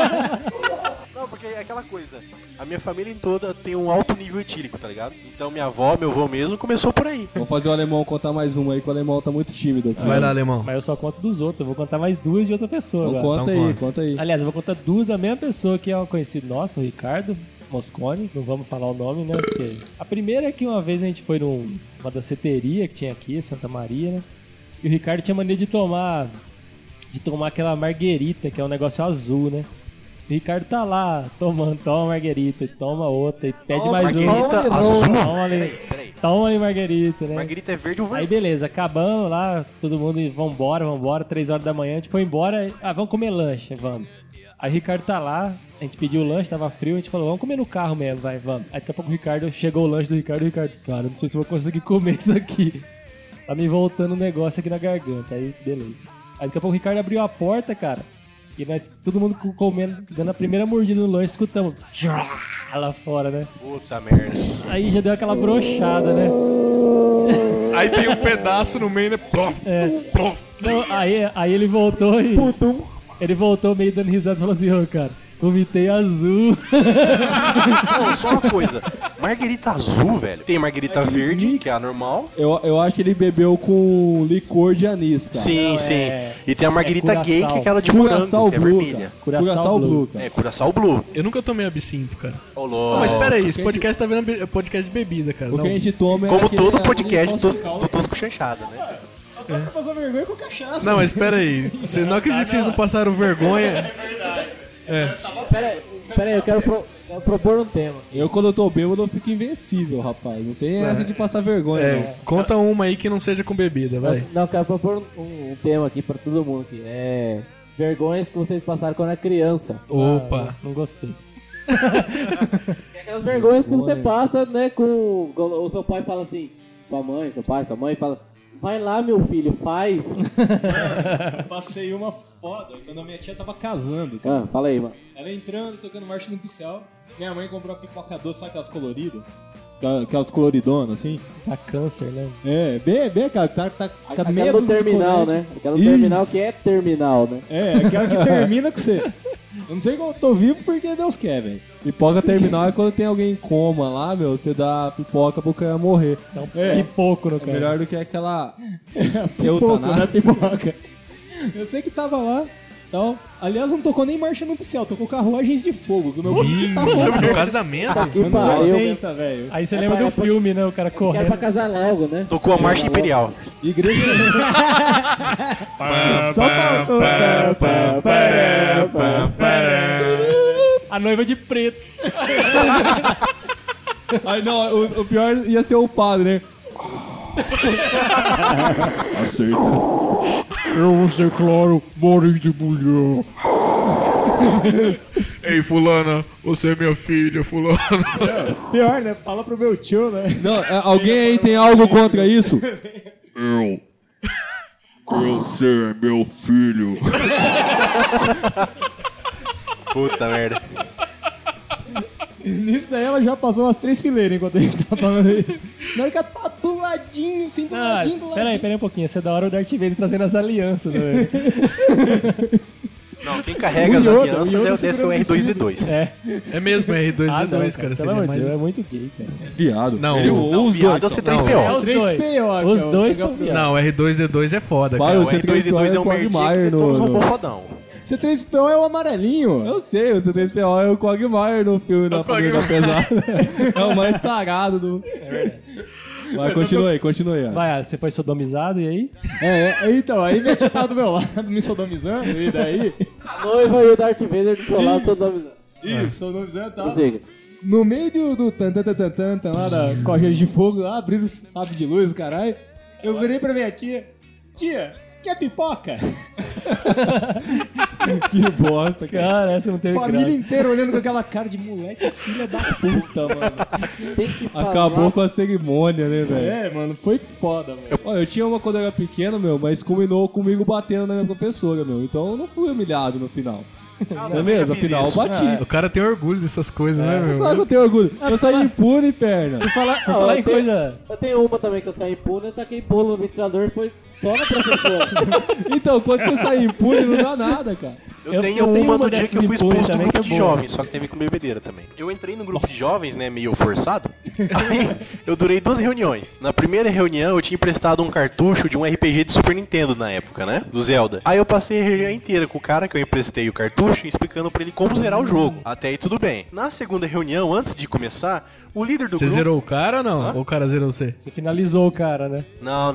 Não, porque é aquela coisa. A minha família em toda tem um alto nível etílico, tá ligado? Então minha avó, meu avô mesmo, começou por aí. Vou fazer o alemão contar mais uma aí, que o alemão tá muito tímido aqui. Vai lá, alemão. Mas eu só conto dos outros, eu vou contar mais duas de outra pessoa então agora. Conta aí. Aliás, eu vou contar duas da mesma pessoa que é um conhecido nosso, o Ricardo Moscone. Não vamos falar o nome, né? Porque a primeira é que uma vez a gente foi numa danceteria que tinha aqui, Santa Maria, né? E o Ricardo tinha mania de tomar aquela marguerita, que é um negócio azul, né? O Ricardo tá lá tomando, toma marguerita, toma outra e pede mais uma. Marguerita azul? Peraí. Toma aí marguerita, né? Marguerita é verde ou verde? Aí beleza, acabamos lá, todo mundo, vambora, 3 horas da manhã, a gente foi embora, vamos comer lanche, vamos. Aí o Ricardo tá lá, a gente pediu o lanche, tava frio, a gente falou, vamos comer no carro mesmo, vamos. Aí daqui a pouco chegou o lanche do Ricardo, cara, não sei se eu vou conseguir comer isso aqui. Tá me voltando um negócio aqui na garganta, aí beleza. Aí daqui a pouco o Ricardo abriu a porta, cara, e nós, todo mundo comendo, dando a primeira mordida no lanche, escutamos lá fora, né? Puta merda. Aí já deu aquela brochada, né? Aí tem um pedaço no meio, né? Não, aí ele voltou e... Ele voltou meio dando risada e falou assim, cara, vomitei azul. Não, só uma coisa. Marguerita azul, velho. Tem marguerita verde, que é a normal. Eu acho que ele bebeu com licor de anis, cara. Sim. E tem a marguerita gay, que é aquela de morango, que é vermelha. Curaçao Blue, cara. É, Curaçao Blue. Eu nunca tomei absinto, cara. Olô. Mas pera aí, esse podcast tá vendo podcast de bebida, cara. O que a gente toma é como todo podcast do Tosco Chanchada, né? Só pra passar vergonha com cachaça. Não, mas pera aí. Você não acredita que vocês não passaram vergonha? É verdade. Pera aí, eu quero propor um tema. Eu, quando eu tô bêbado, eu fico invencível, rapaz. Não tem essa de passar vergonha, não. Conta uma aí que não seja com bebida, vai. Não, eu quero propor um tema aqui pra todo mundo aqui. Vergonhas que vocês passaram quando era criança. Opa. Não gostei. Aquelas vergonhas que você passa, né, com o seu pai fala assim, sua mãe fala, vai lá, meu filho, faz. Eu passei uma foda quando a minha tia tava casando. Cara. Fala aí, mano. Ela entrando, tocando marcha no pincel. Minha mãe comprou a pipoca doce, sabe aquelas coloridas? Aquelas coloridonas, assim. Tá câncer, né? Bem aquela que tá aquela do terminal, né? Aquela do terminal que é terminal, né? Aquela que termina com você. Eu não sei como eu tô vivo porque Deus quer, velho. Pipoca terminal é quando tem alguém em coma lá, meu, você dá pipoca pro cara morrer. Então, pipoco no cara. Melhor do que aquela... pipoca, né? Pipoca. Eu sei que tava lá. Então, aliás, não tocou nem marcha nupcial, tocou carruagens de fogo. Que o meu no casamento? velho. Aí você lembra do filme, né? O cara correndo. Era pra casar logo, né? Tocou a marcha imperial. Igreja. Só faltou. A noiva de preto. Aí não, o pior ia ser o padre, né? Aceita. Eu vou ser, claro, marido de mulher. Ei, fulana, você é minha filha, fulana. Pior, né? Fala pro meu tio, né? Não, alguém aí tem algo contra isso? Você é meu filho. Puta merda. Nisso daí ela já passou umas 3 fileiras enquanto a gente tá falando isso. Na hora que ela tá do ladinho, assim, do ladinho. Peraí um pouquinho. Essa é da hora o Darth Vader trazendo as alianças, né? Não, quem carrega as alianças é o desse R2D2. É mesmo, é R2D2, cara. Pelo amor de Deus, é muito gay, cara. Viado. Não, viado é o C3PO. Os dois são viados. Não, R2D2 é foda, cara. O R2D2 é o merdinho que todos vão porradão. C3PO é o amarelinho. Eu sei, o C3PO é o Quagmire no filme da Família Pesada. É o mais tarado do... É verdade. Vai, continue aí. Vai, você foi sodomizado e aí? Então, aí minha tia tava do meu lado me sodomizando, e daí... A noiva e o Darth Vader do seu lado sodomizando. Isso, sodomizando e tal. Siga. No meio do tan lá da corrida de fogo, lá, abrindo o sabre de luz, caralho, eu virei pra minha tia, quer pipoca? Que bosta, cara. Cara, essa não teve Família graça. inteira olhando com aquela cara de moleque, filha da puta, mano. Tem que falar. Acabou com a cerimônia, né, velho? É, mano, foi foda, velho. Olha, eu tinha uma quando eu era pequeno, meu, mas culminou comigo batendo na minha professora, meu. Então eu não fui humilhado no final. Não é mesmo? Afinal, eu bati. O cara tem orgulho dessas coisas, né, meu? Claro que eu tenho orgulho. Eu saí impune, perna. Falar em coisa... Eu tenho uma também que eu saí impune, eu taquei bolo no ventilador, foi só na professora. Então, quando você sair impune, não dá nada, cara. Eu tenho uma do dia que eu fui expulso do grupo de jovens, só que teve com bebedeira também. Eu entrei no grupo de jovens, né, meio forçado. Aí eu durei 2 reuniões. Na primeira reunião eu tinha emprestado um cartucho de um RPG de Super Nintendo na época, né, do Zelda. Aí eu passei a reunião inteira com o cara que eu emprestei o cartucho, explicando pra ele como zerar o jogo. Até aí tudo bem. Na segunda reunião, antes de começar, o líder do Você grupo... zerou o cara ou não? Hã? Ou o cara zerou você? Você finalizou o cara, né? Não.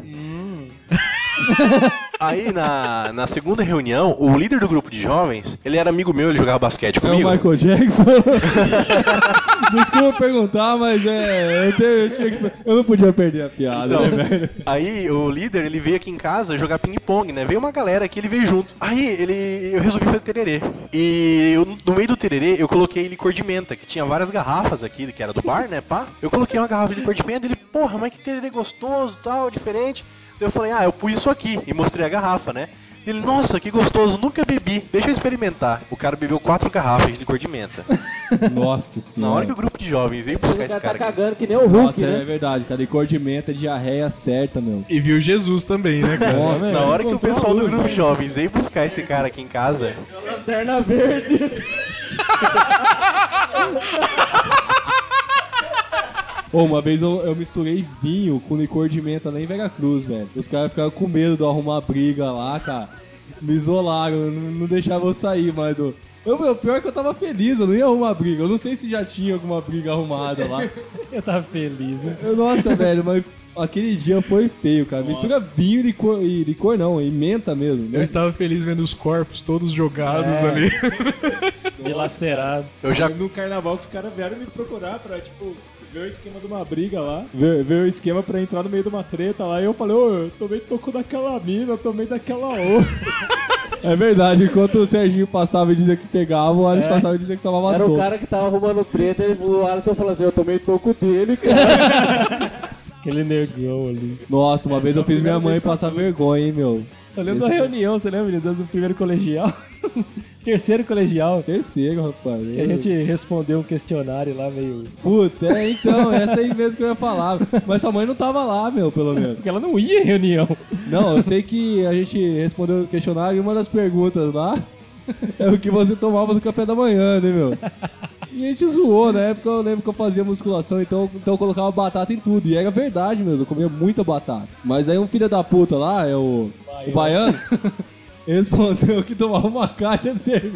Aí na segunda reunião, o líder do grupo de jovens, ele era amigo meu, ele jogava basquete É comigo. o Michael Jackson. Desculpa perguntar, mas eu não podia perder a piada, Então, né, velho? aí o líder, ele veio aqui em casa jogar ping-pong, né? Veio uma galera aqui, ele veio junto. Aí eu resolvi fazer tererê. E no meio do tererê, eu coloquei licor de menta, que tinha várias garrafas aqui, que era do bar, né, pá? Eu coloquei uma garrafa de licor de menta, ele, porra, mas que tererê gostoso, tal, diferente. Daí eu falei, eu pus isso aqui, e mostrei a garrafa, né? Ele, nossa, que gostoso, nunca bebi, deixa eu experimentar. O cara bebeu 4 garrafas de licor de menta. Nossa senhora. Na hora que o grupo de jovens veio buscar esse cara tá aqui. cagando que nem o Hulk, Nossa, né? é verdade, cara. Licor de menta, diarreia certa, meu. E viu Jesus também, né, cara? Nossa, Na hora que o encontrou pessoal a do luz, grupo de velho. jovens veio buscar esse cara aqui em casa, Lanterna verde. Uma vez eu misturei vinho com licor de menta lá em Veracruz, velho. Os caras ficaram com medo de eu arrumar briga lá, cara. Me isolaram, não deixavam eu sair, mas... O pior é que eu tava feliz, eu não ia arrumar briga. Eu não sei se já tinha alguma briga arrumada lá. Eu tava feliz, né? Nossa, velho, mas aquele dia foi feio, cara. Mistura vinho e licor não, e menta mesmo, né? Eu estava feliz vendo os corpos todos jogados ali. Dilacerado. eu já... No carnaval que os caras vieram me procurar pra, tipo, ver o esquema de uma briga lá. Ver o esquema pra entrar no meio de uma treta lá. E eu falei, eu tomei toco daquela mina, eu tomei daquela outra. É verdade, enquanto o Serginho passava e dizia que pegava, o Alisson passava e dizia que tomava Era toco. o cara que tava arrumando treta, o Alisson falou assim, eu tomei toco dele, cara. Aquele negão ali. Nossa, uma vez eu fiz minha mãe passar vergonha, hein, meu. Eu lembro da reunião, você lembra? Do primeiro colegial? Terceiro colegial. Terceiro, rapaz. Que a gente respondeu um questionário lá meio... Puta, então, essa aí mesmo que eu ia falar. Mas sua mãe não tava lá, meu, pelo menos. Porque ela não ia em reunião. Não, eu sei que a gente respondeu o questionário e uma das perguntas lá é o que você tomava no café da manhã, né, meu? E a gente zoou, na época eu lembro que eu fazia musculação, então eu colocava batata em tudo. E era verdade mesmo, eu comia muita batata. Mas aí um filho da puta lá, o baiano, respondeu que tomava uma caixa de cerveja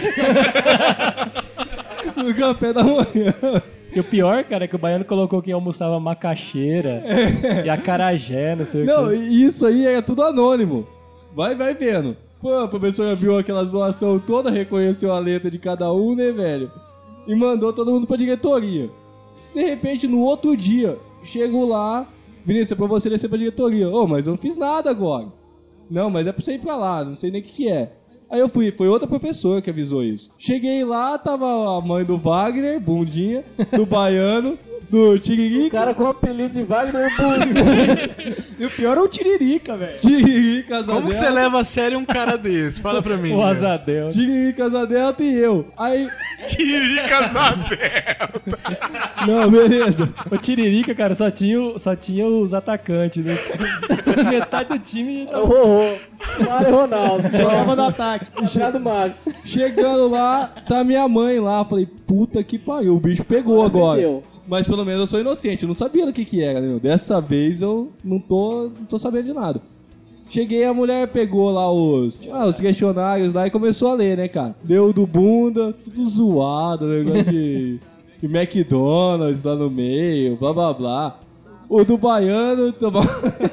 no café da manhã. E o pior, cara, é que o baiano colocou que almoçava macaxeira e acarajé, não sei o que. Não, e isso aí era tudo anônimo. Vai vendo. Pô, a professora viu aquela zoação toda, reconheceu a letra de cada um, né, velho? E mandou todo mundo pra diretoria. De repente, no outro dia, chego lá, Vinícius, é pra você descer pra diretoria. Ô, mas eu não fiz nada agora. Não, mas é pra você ir pra lá, não sei nem o que é. Aí eu fui, foi outra professora que avisou isso. Cheguei lá, tava a mãe do Wagner, bundinha, do baiano, do Tiririca. O cara com o apelido de Wagner Bundinha. E o pior é o Tiririca, velho. Tiririca, Asa Como que você Delta. leva a sério um cara desse? Fala pra mim. O Asadel. Tiririca, Asa Delta e eu. Aí, Tiririca Zadel. não, beleza. O Tiririca, cara, só tinha os atacantes, né? Metade do time... É o Rorô. Mário Ronaldo. Jogava no ataque. Achado mágico. Chegando lá, tá minha mãe lá. Falei, puta que pariu, o bicho pegou agora. Entendeu? Mas pelo menos eu sou inocente, eu não sabia do que era, né, meu? Dessa vez eu não tô sabendo de nada. Cheguei, a mulher pegou lá os questionários lá e começou a ler, né, cara? Deu do bunda, tudo zoado, negócio de McDonald's lá no meio, blá blá blá. O do baiano tomava...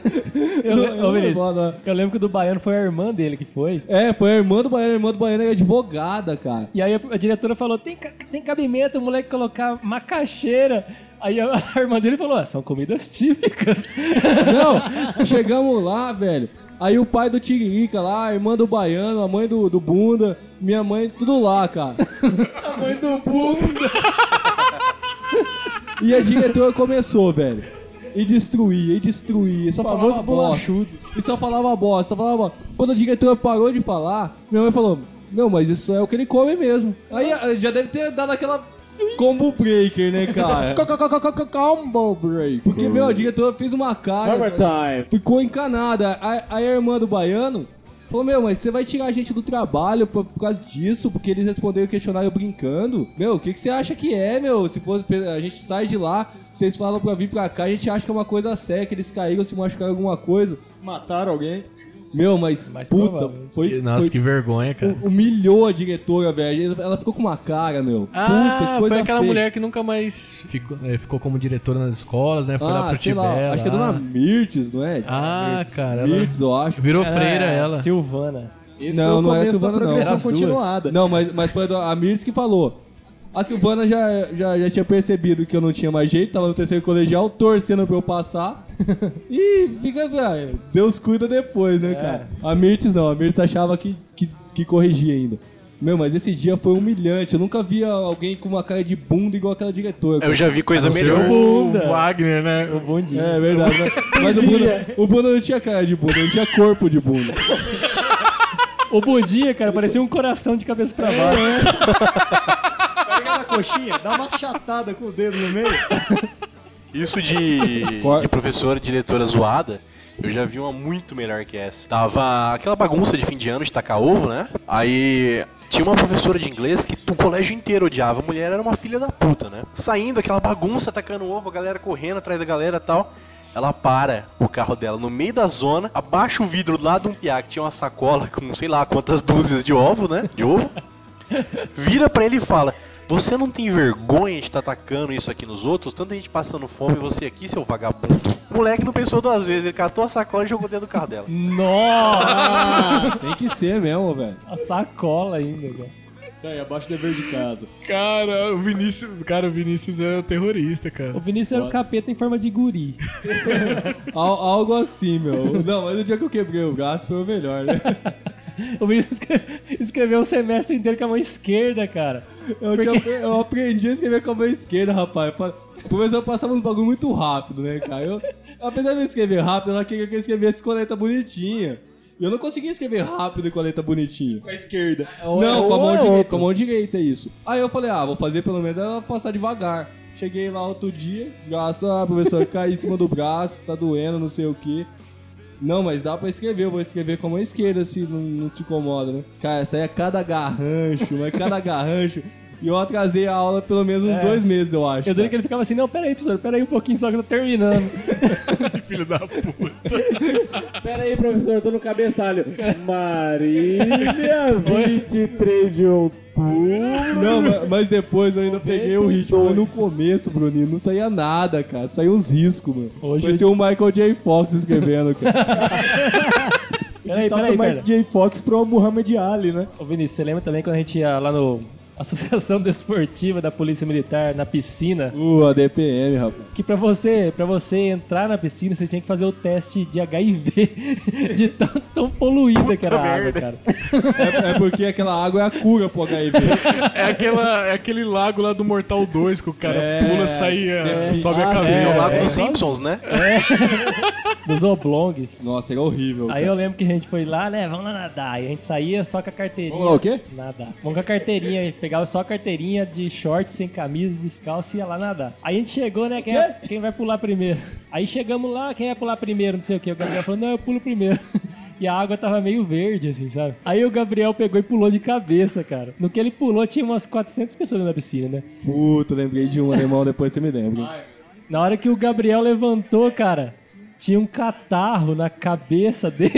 Eu lembro que o do baiano foi a irmã dele que foi. É, foi a irmã do baiano era advogada, cara. E aí a diretora falou, tem cabimento o moleque colocar macaxeira. Aí a irmã dele falou, são comidas típicas. Não, chegamos lá, velho. Aí o pai do Tiririca lá, a irmã do Baiano, a mãe do Bunda, minha mãe, tudo lá, cara. A mãe do Bunda. E a diretora começou, velho. E destruía. E só falava bosta. E só falava bosta. Quando a diretora parou de falar, minha mãe falou, não, mas isso é o que ele come mesmo. Aí já deve ter dado aquela combo breaker, né, cara? Combo breaker. Porque, meu, a diretora fez uma cara, ficou encanada. Aí a irmã do Baiano falou, meu, mas você vai tirar a gente do trabalho por causa disso? Porque eles responderam o questionário brincando. Meu, o que você acha que é, meu? Se fosse a gente sai de lá, vocês falam pra vir pra cá, a gente acha que é uma coisa séria, que eles caíram, se machucaram alguma coisa. Mataram alguém. Meu, mas puta, Nossa, que vergonha, cara. Humilhou a diretora, velho. Ela ficou com uma cara, meu. Puta, que coisa foi aquela feia. Mulher que nunca mais ficou como diretora nas escolas, né? Foi lá pro Tibela. Acho que é Dona Mirtes, não é? Cara. Mirtes, eu acho. Virou freira ela. Silvana. Esse não é Silvana, da progressão continuada. Não, mas foi a Mirtes que falou. A Silvana já tinha percebido que eu não tinha mais jeito, tava no terceiro colegial, torcendo pra eu passar. E fica, velho, Deus cuida depois, né, cara? A Mirtes não, a Mirtes achava que corrigia ainda. Meu, mas esse dia foi humilhante. Eu nunca via alguém com uma cara de bunda igual aquela diretora. Eu já vi coisa melhor. O Wagner, né? O bundinho. É verdade. Mas o bunda não tinha cara de bunda, ele tinha corpo de bunda. O bundinho, cara, parecia um coração de cabeça pra baixo. Pega na coxinha, dá uma chatada com o dedo no meio. Isso de professora, diretora zoada, eu já vi uma muito melhor que essa. Tava aquela bagunça de fim de ano de tacar ovo, né? Aí tinha uma professora de inglês que o colégio inteiro odiava. A mulher era uma filha da puta, né? Saindo, aquela bagunça, tacando ovo, a galera correndo atrás da galera e tal. Ela para o carro dela no meio da zona, abaixa o vidro do lado de um piá que tinha uma sacola com sei lá quantas dúzias de ovo, né? De ovo. Vira pra ele e fala: você não tem vergonha de estar atacando isso aqui nos outros? Tanta gente passando fome e você aqui, seu vagabundo. O moleque não pensou duas vezes, ele catou a sacola e jogou dentro do carro dela. Nossa! Tem que ser mesmo, velho. A sacola ainda, velho. Isso aí, abaixo do dever de casa. Cara, o Vinícius é o terrorista, cara. O Vinícius era o capeta em forma de guri. Algo assim, meu. Não, mas o dia que eu quebrei o braço foi o melhor, né? O Vinícius escreveu um semestre inteiro com a mão esquerda, cara. Eu aprendi a escrever com a mão esquerda, rapaz. O professor passava uns bagulho muito rápido, né, cara? Apesar de eu escrever rápido, ela queria que eu escrevesse com a letra bonitinha. E eu não conseguia escrever rápido e com a letra bonitinha. Com a esquerda. Não, com a mão direita. Com a mão direita, isso. Aí eu falei, vou fazer pelo menos ela passar devagar. Cheguei lá outro dia, graças a professora cair em cima do braço, tá doendo, não sei o que. Não, mas dá pra escrever, eu vou escrever com a mão esquerda se não te incomoda, né? Cara, isso aí é cada garrancho, mas cada garrancho. E eu atrasei a aula pelo menos uns 2 meses, eu acho. Eu dei que ele ficava assim, não, peraí, professor, peraí um pouquinho só que eu tô terminando. Filho da puta. Peraí, professor, eu tô no cabeçalho. Marília, 23 de outubro. Não, mas depois eu ainda peguei o ritmo. Mas no começo, Bruninho, não saía nada, cara. Saiu uns riscos, mano. Parecia o Michael J. Fox escrevendo, cara. Peraí, do Michael J. Fox pro Muhammad Ali, né? Ô, Vinícius, você lembra também quando a gente ia lá no Associação Desportiva da Polícia Militar, na piscina? A DPM, rapaz. Que pra você entrar na piscina, você tinha que fazer o teste de HIV, de tão poluída que era a água, cara. É porque aquela água é a cura pro HIV. É aquele lago lá do Mortal 2 que o cara pula, sobe a cabeça. É o lago dos Simpsons, né? Dos oblongues. Nossa, era horrível. Aí eu lembro que a gente foi lá, né? Vamos lá nadar. E a gente saía só com a carteirinha. Vamos lá o quê? Nadar. Vamos com a carteirinha. Pegava só a carteirinha de short, sem camisa, descalço e ia lá nadar. Aí a gente chegou, né? Quem vai pular primeiro? Aí chegamos lá, quem vai pular primeiro? Não sei o que. O Gabriel falou, não, eu pulo primeiro. E a água tava meio verde, assim, sabe? Aí o Gabriel pegou e pulou de cabeça, cara. No que ele pulou, tinha umas 400 pessoas na piscina, né? Puta, lembrei de um alemão, depois você me lembra. Na hora que o Gabriel levantou, cara, tinha um catarro na cabeça dele.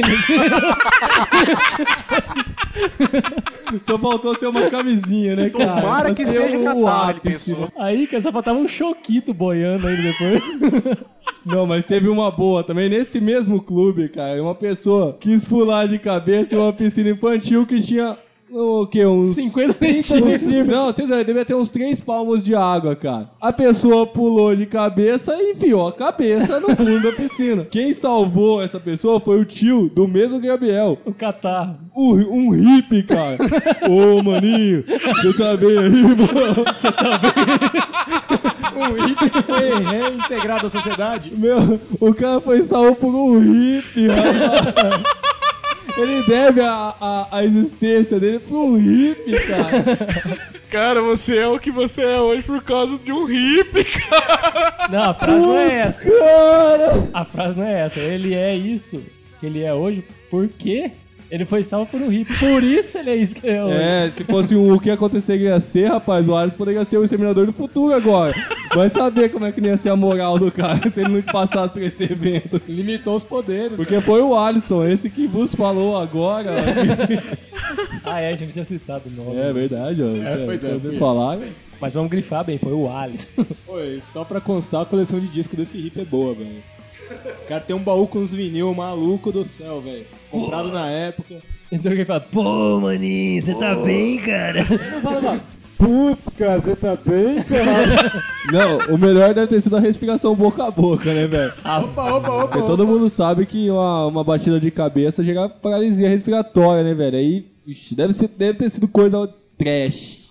Só faltou ser uma camisinha, né, cara? Tomara que seja um catarro, ele pensou. Aí, que só faltava um choquito boiando ainda depois. Não, mas teve uma boa também nesse mesmo clube, cara. Uma pessoa quis pular de cabeça em uma piscina infantil que tinha o quê? Uns 50 centímetros. Não, vocês devia ter uns 3 palmos de água, cara. A pessoa pulou de cabeça e enfiou a cabeça no fundo da piscina. Quem salvou essa pessoa foi o tio do mesmo Gabriel. O catarro. Um hippie, cara. Ô, maninho, você tá bem aí, mano? Você tá bem? Um hippie que foi reintegrado à sociedade. O cara foi salvo por um hippie, rapaz. Ele deve a existência dele pra um hippie, cara. Cara, você é o que você é hoje por causa de um hippie, cara. Não, a frase não é essa. Cara. A frase não é essa. Ele é isso que ele é hoje porque ele foi salvo por um hippie. Por isso ele é isso que ele é hoje. Se fosse o que aconteceria ser, rapaz, o Alisson poderia ser o Exterminador do Futuro agora. Vai saber como é que ia ser a moral do cara se ele não passasse por esse evento. Limitou os poderes. Porque foi o Alisson, esse que vos falou agora. A gente tinha citado o nome. É verdade, ó. Vocês falaram. Mas vamos grifar bem, foi o Alisson. Oi, só pra constar, a coleção de disco desse hippie é boa, velho. O cara tem um baú com uns vinil maluco do céu, velho. Comprado na época. Então ele fala, pô, maninho, você tá bem, cara? Não fala, não. Puta, cara, você tá bem, cara? Não, o melhor deve ter sido a respiração boca a boca, né, velho? Opa. Porque todo mundo sabe que uma batida de cabeça chega a paralisia respiratória, né, velho? Aí, deve ter sido coisa trash.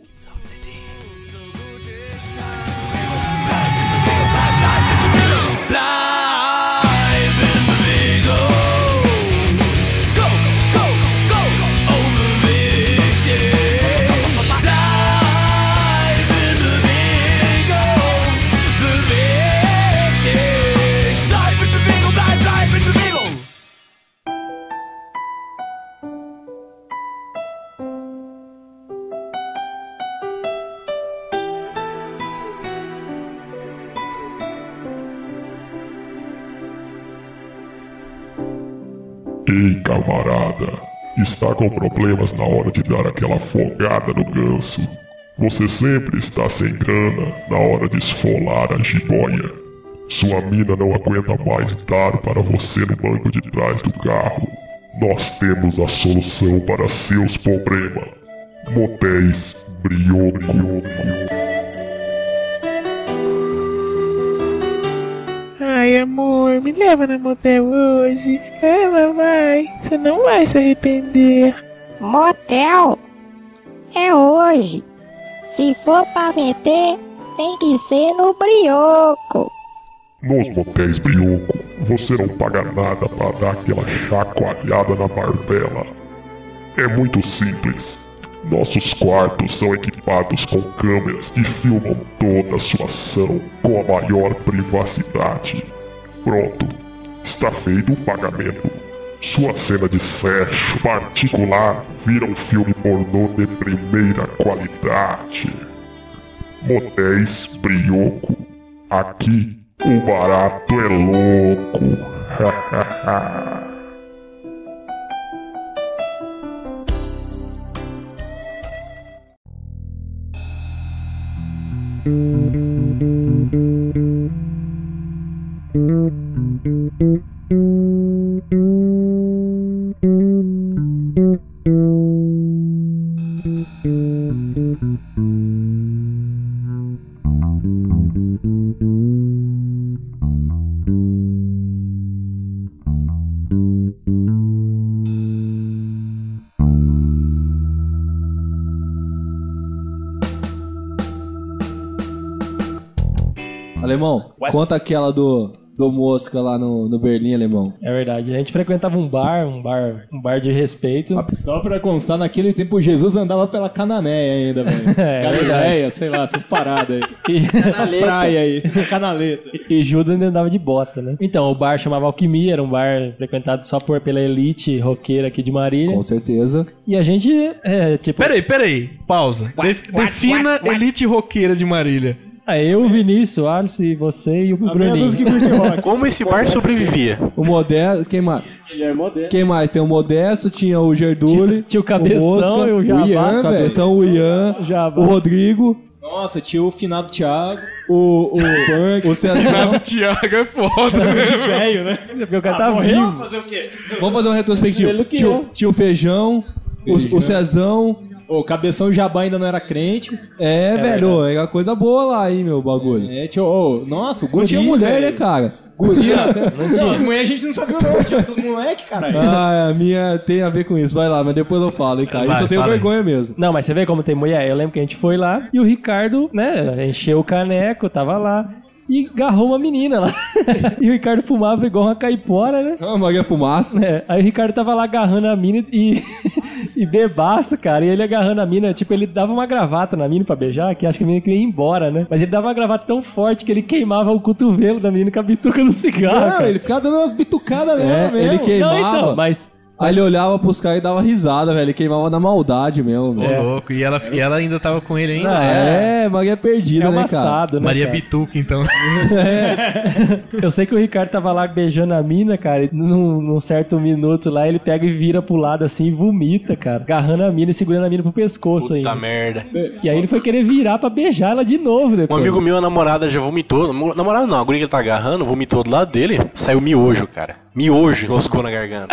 Ei, camarada, está com problemas na hora de dar aquela afogada no ganso. Você sempre está sem grana na hora de esfolar a jiboia. Sua mina não aguenta mais dar para você no banco de trás do carro. Nós temos a solução para seus problemas. Motéis Brioco. Ai, amor, me leva no motel hoje. Ela vai, você não vai se arrepender. Motel? É hoje. Se for pra meter, tem que ser no Brioco. Nos motéis Brioco, você não paga nada para dar aquela chacoalhada na barbela. É muito simples. Nossos quartos são equipados com câmeras que filmam toda a sua ação com a maior privacidade. Pronto, está feito o pagamento. Sua cena de sexo particular vira um filme pornô de primeira qualidade. Motéis Brioco, aqui o barato é louco. Alemão, conta aquela do Mosca lá no Berlim, Alemão. É verdade, a gente frequentava um bar de respeito. Só pra constar, naquele tempo Jesus andava pela Cananéia ainda, velho. Galileia, sei lá, essas paradas aí. Essas praias aí, canaleta. E Judas ainda andava de bota, né? Então, o bar chamava Alquimia, era um bar frequentado só pela elite roqueira aqui de Marília. Com certeza. E a gente, tipo... Peraí, pausa. Defina elite roqueira de Marília. Eu, o Vinícius, o Alisson e você e o Bruninho. Como esse bar sobrevivia? O Modesto, quem mais? Quem mais? Tem o Modesto, tinha o Gerduli, tinha o Cabeção, o Mosca, e o Jabá, Ian, Cabeção, o Ian, o Rodrigo. Nossa, tinha o finado Thiago, o Punk. O finado Thiago é foda, né? Velho, né? Porque o cara tá vivo. Fazer o quê? Vamos fazer uma retrospectiva. Tinha o Feijão. O Cezão... O Cabeção Jabá ainda não era crente. Velho, era coisa boa lá aí, meu bagulho. Nossa, o Guri, tinha mulher, né, cara? Guri, não, as mulheres a gente não sabia não, tinha todo moleque, caralho. A minha tem a ver com isso, vai lá, mas depois eu falo, hein, cara. Isso eu tenho vergonha mesmo. Não, mas você vê como tem mulher? Eu lembro que a gente foi lá e o Ricardo, né, encheu o caneco, tava lá. E agarrou uma menina lá. E o Ricardo fumava igual uma caipora, né? Maria Fumaça. Aí o Ricardo tava lá agarrando a mina e bebaço, cara. E ele agarrando a mina, tipo, ele dava uma gravata na mina pra beijar, que acho que a menina queria ir embora, né? Mas ele dava uma gravata tão forte que ele queimava o cotovelo da menina com a bituca do cigarro. Não, cara. Ele ficava dando umas bitucadas nela mesmo. Ele queimava. Não, então, mas... Aí ele olhava pros caras e dava risada, velho. Ele queimava na maldade mesmo, velho. Louco. E ela ainda tava com ele ainda? Maria perdida, né, cara? Né, Maria cara? Bituca, então. Eu sei que o Ricardo tava lá beijando a mina, cara, e num certo minuto lá, ele pega e vira pro lado assim e vomita, cara. Agarrando a mina e segurando a mina pro pescoço ainda. Puta merda. E aí ele foi querer virar pra beijar ela de novo depois. Um amigo meu, a namorada já vomitou. Namorada não, a guria que ele tá agarrando, vomitou do lado dele, saiu miojo, cara. Miojo enroscou na garganta.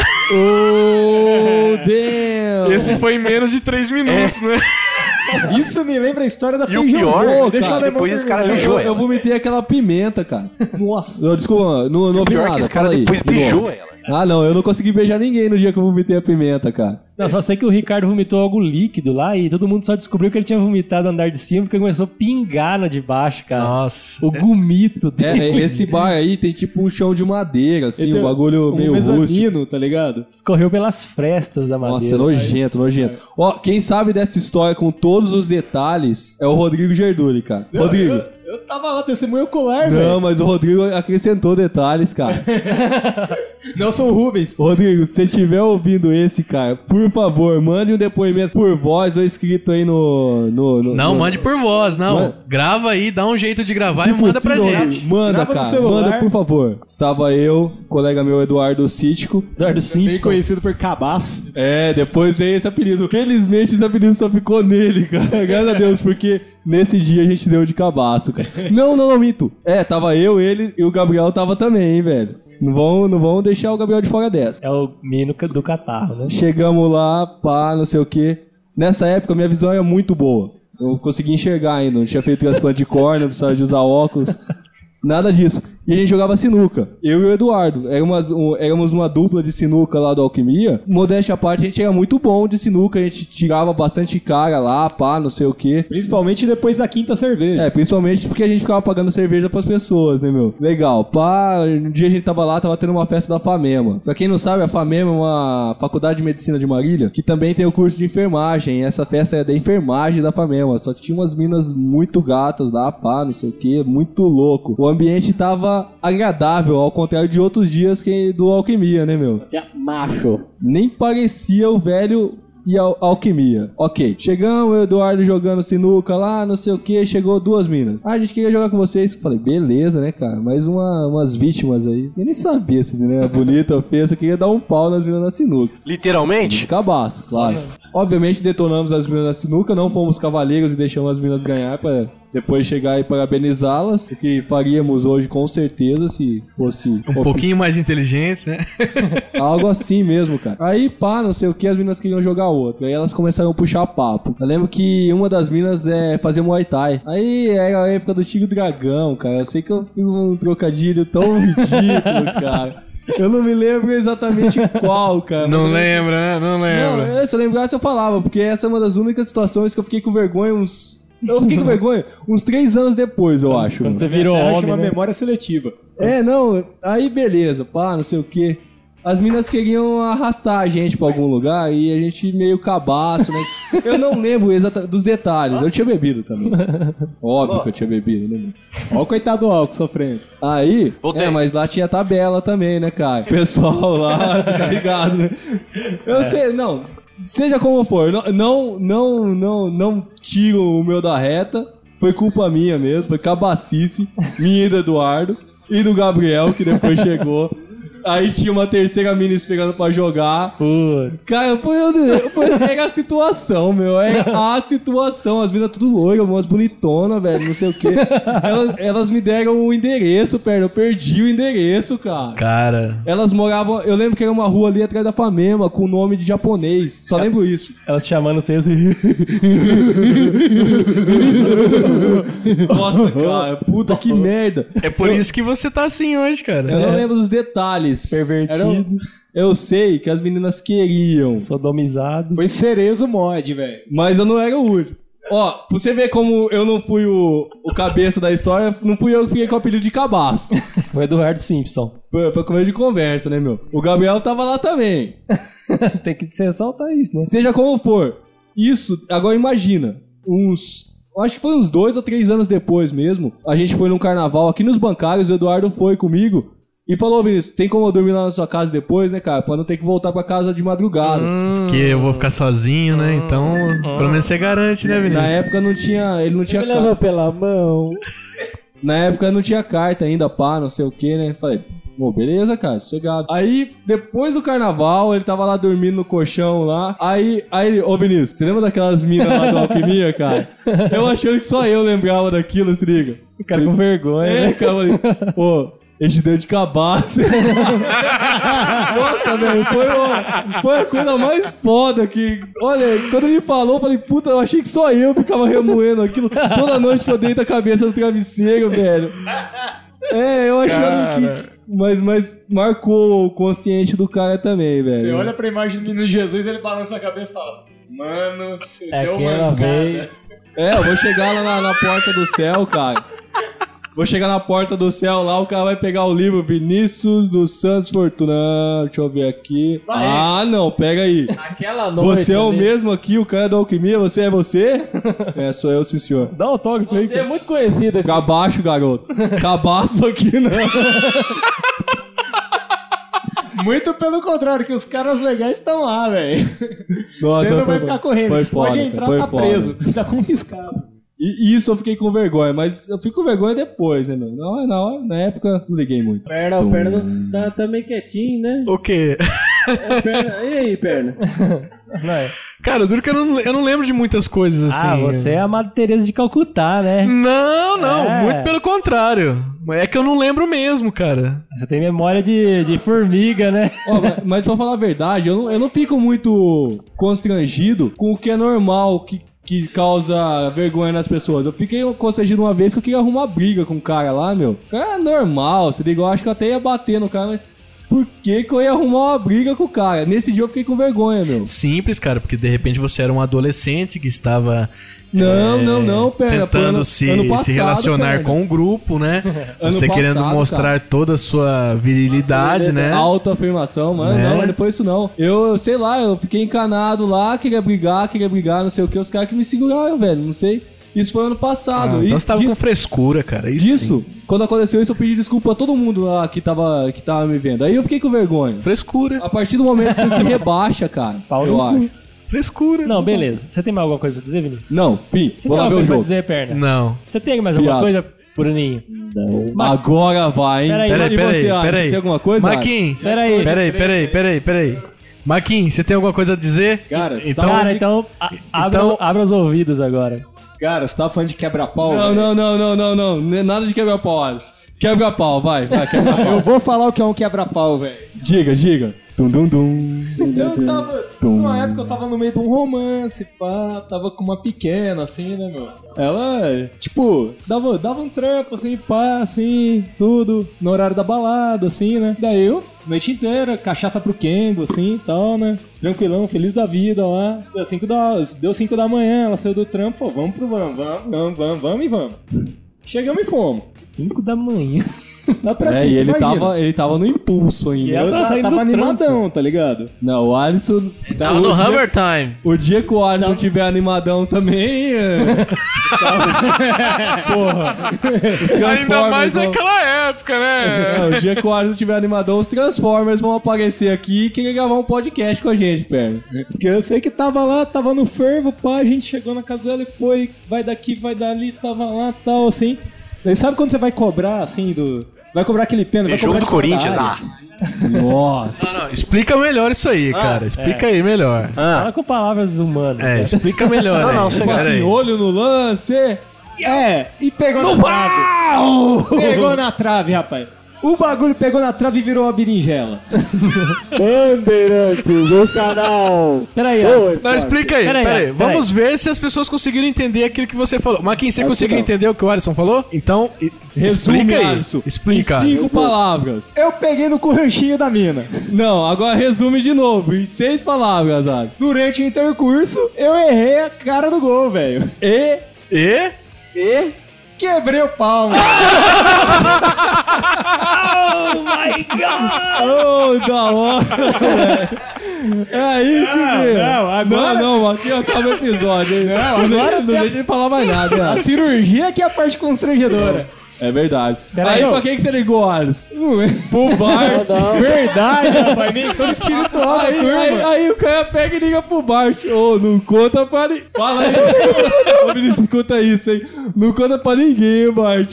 Oh, Deus! Esse foi em menos de 3 minutos, né? Isso me lembra a história da feijão. E o pior, deixa depois esse cara beijou ela. Eu vomitei aquela pimenta, cara. Nossa. Desculpa, não o ouvi pior nada. É que esse cara depois beijou ela. Não, eu não consegui beijar ninguém no dia que eu vomitei a pimenta, cara. Não, só sei que o Ricardo vomitou algo líquido lá e todo mundo só descobriu que ele tinha vomitado no andar de cima porque começou a pingar na de baixo, cara. Nossa. O gomito dele. Esse bar aí tem tipo um chão de madeira, assim, um bagulho meio rústico, tá ligado? Escorreu pelas frestas da madeira. Nossa, nojento. Ó, quem sabe dessa história com todos os detalhes é o Rodrigo Gerduli, cara. Rodrigo. Eu tava lá, testemunho ocular, velho. Não, mas o Rodrigo acrescentou detalhes, cara. Nelson Rubens. Rodrigo, se você estiver ouvindo esse, cara, por favor, mande um depoimento por voz ou escrito aí Mande por voz, não. Grava aí, dá um jeito de gravar e manda pra gente. Manda, cara, manda por favor. Estava eu, colega meu Eduardo Cítico. Eduardo Simpson. Bem conhecido por Cabaço. Depois veio esse apelido. Felizmente esse apelido só ficou nele, cara. Graças a Deus, porque nesse dia a gente deu de Cabaço, cara. Não, minto. Tava eu, ele e o Gabriel tava também, hein, velho. Não vão deixar o Gabriel de fora dessa. É o menino do catarro, né? Chegamos lá, não sei o quê. Nessa época, minha visão era muito boa. Eu consegui enxergar ainda. Não tinha feito transplante de córnea, não precisava de usar óculos. Nada disso. E a gente jogava sinuca. Eu e o Eduardo. Éramos uma dupla de sinuca lá do Alquimia. Modéstia à parte, a gente era muito bom de sinuca. A gente tirava bastante cara lá, não sei o quê. Principalmente depois da quinta cerveja. Principalmente porque a gente ficava pagando cerveja pras pessoas, né, meu? Legal. Um dia a gente tava lá, tava tendo uma festa da FAMEMA. Pra quem não sabe, a FAMEMA é uma faculdade de medicina de Marília, que também tem o curso de enfermagem. Essa festa é da enfermagem da FAMEMA. Só que tinha umas minas muito gatas lá, não sei o quê. Muito louco. O ambiente tava agradável, ao contrário de outros dias do Alquimia, né, meu? Macho. Nem parecia o velho e a Alquimia. Ok, chegamos, o Eduardo jogando sinuca lá, não sei o que, chegou 2 minas. A gente queria jogar com vocês. Falei, beleza, né, cara? Mais umas vítimas aí. Eu nem sabia se a menina era bonita ou feia, eu queria dar um pau nas minas na sinuca. Literalmente? Cabaço, claro. Obviamente detonamos as minas na sinuca, não fomos cavaleiros e deixamos as minas ganhar para depois chegar e parabenizá-las, o que faríamos hoje com certeza se fosse... Um pouquinho mais inteligentes, né? Algo assim mesmo, cara. Aí, não sei o que, as minas queriam jogar outra. Aí elas começaram a puxar papo. Eu lembro que uma das minas fazia Muay Thai. Aí era a época do Tigre Dragão, cara. Eu sei que eu fiz um trocadilho tão ridículo, cara. Eu não me lembro exatamente qual, cara. Não lembra, né? Não lembra. Não, se eu lembrasse eu falava, porque essa é uma das únicas situações que eu fiquei com vergonha Eu fiquei com vergonha uns 3 anos depois, eu acho. Quando você virou homem, uma né? memória seletiva. Aí beleza, não sei o que. As meninas queriam arrastar a gente pra algum lugar e a gente meio cabaço, né? Eu não lembro dos detalhes. Eu tinha bebido também. Óbvio que eu tinha bebido, né? Ó o coitado do álcool sofrendo. Aí, mas lá tinha tabela também, né, cara? O pessoal lá, fica ligado, né? Eu sei, não, seja como for, não tiro o meu da reta. Foi culpa minha mesmo, foi cabacice, minha e do Eduardo e do Gabriel, que depois chegou. Aí tinha uma terceira mina esperando pra jogar. Cara, era a situação, meu. Era a situação. As minas tudo loiras, umas bonitonas, velho, não sei o quê. Elas me deram o endereço, eu perdi o endereço, cara. Elas moravam... Eu lembro que era uma rua ali atrás da Famema, com nome de japonês. Só lembro isso. Elas chamando vocês assim... Nossa, cara, puta que merda. É por isso que você tá assim hoje, cara. Eu não lembro dos detalhes. Pervertido. Eu sei que as meninas queriam. Sodomizado. Foi Cerezo Mod, velho. Mas eu não era o último. Ó, pra você ver como eu não fui o cabeça da história, não fui eu que fiquei com o apelido de cabaço. O Eduardo Simpson. Foi começo de conversa, né, meu? O Gabriel tava lá também. Tem que ressaltar isso, né? Seja como for. Isso, agora imagina, acho que foi uns 2 ou 3 anos depois mesmo, a gente foi num carnaval aqui nos Bancários, o Eduardo foi comigo e falou: Vinícius, tem como eu dormir lá na sua casa depois, né, cara? Pra não ter que voltar pra casa de madrugada. Porque eu vou ficar sozinho, né? Então, pelo menos você garante, né, Vinícius? Na época não tinha, ele não tinha carta. Ele levou pela mão. Na época não tinha carta ainda, pá, não sei o que, né? Falei, pô, beleza, cara, sossegado. Aí, depois do carnaval, ele tava lá dormindo no colchão lá. Aí ele, ô Vinícius, você lembra daquelas minas lá do Alquimia, cara? Eu achando que só eu lembrava daquilo, se liga. O cara com vergonha. É, cara, eu falei, pô, ele deu de cabaço. Nossa, velho, foi a coisa mais foda que... Olha, quando ele falou, eu falei, puta, eu achei que só eu ficava remoendo aquilo toda noite que eu deito a cabeça no travesseiro, velho. É, eu achando que... Mas marcou o consciente do cara também, velho. Você olha pra imagem do menino Jesus, ele balança a cabeça e fala: mano, você deu aquela vez. Eu vou chegar lá na porta do céu, cara. Vou chegar na porta do céu lá, o cara vai pegar o livro Vinícius dos Santos Fortuna. Deixa eu ver aqui. Ah, não, pega aí. Aquela noite. Você é o mesmo aqui, o cara da Alquimia, você é você? É, sou eu, sim, senhor. Dá um toque aí. Você é muito conhecido aqui. Cabaço, garoto. Cabaço aqui, não. Muito pelo contrário, que os caras legais estão lá, velho. Você não vai ficar correndo. Você pode entrar, tá preso. Tá confiscado. E isso eu fiquei com vergonha, mas eu fico com vergonha depois, né, meu? Na época, não liguei muito. O Perna tá meio quietinho, né? O quê? E aí, Perna? Cara, duro que eu não lembro de muitas coisas assim. Ah, você é a Madre Teresa de Calcutá, né? Não, muito pelo contrário. É que eu não lembro mesmo, cara. Você tem memória de formiga, né? Mas pra falar a verdade, eu não fico muito constrangido com o que é normal, que causa vergonha nas pessoas. Eu fiquei constrangido uma vez que eu queria arrumar briga com o cara lá, meu. O cara é normal, você ligou, eu acho que eu até ia bater no cara, mas por que eu ia arrumar uma briga com o cara? Nesse dia eu fiquei com vergonha, meu. Simples, cara, porque de repente você era um adolescente que estava... Não, Perna. Tentando se relacionar Perna. Com o grupo, né? Você querendo mostrar toda a sua virilidade, né? Autoafirmação, mano. Né? Não, mas não foi isso não. Eu, sei lá, eu fiquei encanado lá, queria brigar, não sei o que. Os caras que me seguraram, velho, não sei. Isso foi ano passado. Então você tava com frescura, cara. Disso, quando aconteceu isso, eu pedi desculpa a todo mundo lá que tava me vendo. Aí eu fiquei com vergonha. Frescura. A partir do momento que você se rebaixa, cara, eu acho. Frescura. Não, beleza. Você tem mais alguma coisa pra dizer, Vinícius? Não, fim. Você tem alguma coisa pra dizer, Perna? Não. Você tem mais alguma coisa, Bruninho? Não. Agora vai, hein? Peraí. Tem alguma coisa? Marquinhos. Peraí. Marquinhos, você tem alguma coisa a dizer? Cara, então abra os ouvidos agora. Cara, você tava falando de quebra-pau? Não. Nada de quebra-pau, Alisson. Quebra-pau, vai, quebra-pau. Eu vou falar o que é um quebra-pau, velho. Diga. Eu tava... Numa época eu tava no meio de um romance, pá. Tava com uma pequena, assim, né, meu? Ela, tipo, dava um trampo, assim, pá, assim, tudo. No horário da balada, assim, né? Daí eu, noite inteira, cachaça pro Kengo, assim, e tal, né? Tranquilão, feliz da vida lá. Deu 5 da manhã, ela saiu do trampo, falou, vamos e vamos. Chegamos e fomos. 5 da manhã. E ele tava no impulso ainda. Eu tava animadão, trampo. Tá ligado? Não, o Alisson... Tava no Hammer Time. O dia que o Alisson tiver animadão também... Porra. Ainda mais naquela época, né? O dia que o Alisson tiver animadão, os Transformers vão aparecer aqui e querer gravar um podcast com a gente, Perna. Porque eu sei que tava lá, tava no fervo, pá, a gente chegou na casa dela e foi, vai daqui, vai dali, tava lá, tal, assim. Daí sabe quando você vai cobrar, assim, vai cobrar aquele pênalti, vai cobrar jogo do Corinthians, Nossa. Não, explica melhor isso aí, cara. Explica aí melhor. Fala com palavras humanas. Explica melhor. Não, tipo assim, olho no lance. E pegou na trave. Pegou na trave, rapaz. O bagulho pegou na trave e virou uma berinjela. Bandeirantes, o canal. Peraí, não, explica aí. Peraí. Vamos ver se as pessoas conseguiram entender aquilo que você falou. Marquinhos, você conseguiu entender o que o Alisson falou? Então, explica aí. Alisson. Explica. Em 5 palavras. Eu peguei no curranchinho da mina. Não, agora resume de novo. Em 6 palavras, Alisson. Durante o intercurso, eu errei a cara do gol, velho. E? Quebrei o pau, mano. Oh my God! Oh, da hora, velho. É aí que... Não, aqui acaba o episódio, hein? Não, agora não deixa ele falar mais nada. A cirurgia que é a parte constrangedora. É verdade. Aí, pra quem que você ligou, Alisson? Pro Bart. Verdade, rapaz. Nem todo espiritual da turma. Aí o cara pega e liga pro Bart. Não conta pra ninguém. Fala aí. Ô, Vinícius, escuta isso, hein? Não conta pra ninguém, Bart.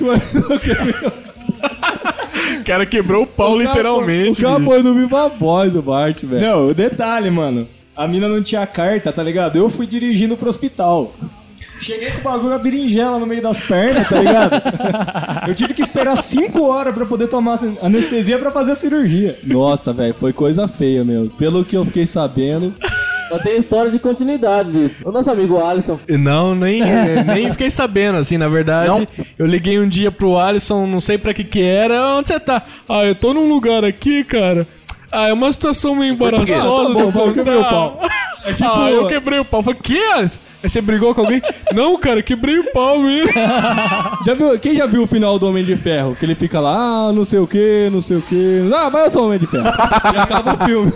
O cara quebrou o pau, literalmente. O cara pôs no viva voz, o Bart, velho. Não, o detalhe, mano. A mina não tinha carta, tá ligado? Eu fui dirigindo pro hospital. Cheguei com o bagulho na berinjela no meio das pernas, tá ligado? Eu tive que esperar 5 horas pra poder tomar anestesia pra fazer a cirurgia. Nossa, velho, foi coisa feia, meu. Pelo que eu fiquei sabendo... Só tem história de continuidade disso. O nosso amigo Alisson. Não, nem fiquei sabendo, assim, na verdade. Não. Eu liguei um dia pro Alisson, não sei pra que era. Onde você tá? Eu tô num lugar aqui, cara. É uma situação meio embaraçosa. Eu quebrei o pau. Eu quebrei o pau. Eu falei, que, Alisson? Aí você brigou com alguém? Não, cara, quebrei o pau mesmo. Quem já viu o final do Homem de Ferro? Que ele fica lá, não sei o que. Mas eu sou o Homem de Ferro. E acaba o filme.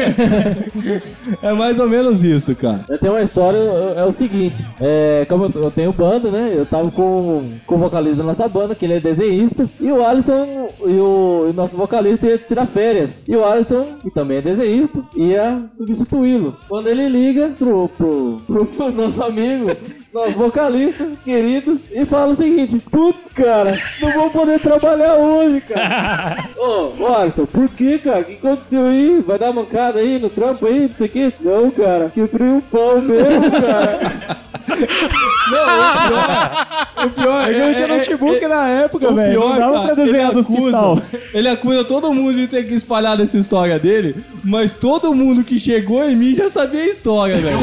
É mais ou menos isso, cara. Eu tenho uma história, é o seguinte. Como eu tenho banda, né? Eu tava com o vocalista da nossa banda, que ele é desenhista. E o Alisson e o nosso vocalista ia tirar férias. E o Alisson, que também é desenhista, ia substituí-lo. Quando ele liga pro nosso amigo, nosso vocalista querido, e fala o seguinte: putz, cara, não vou poder trabalhar hoje, cara. Ô, Alisson, por que, cara? O que aconteceu aí? Vai dar mancada aí no trampo aí, não sei o que? Não, cara, quebrei o pau mesmo, cara. O pior é que eu tinha notebook na época, velho. Não dava pra desenhar do hospital. Ele acusa todo mundo de ter que espalhar essa história dele, mas todo mundo que chegou em mim já sabia a história, velho.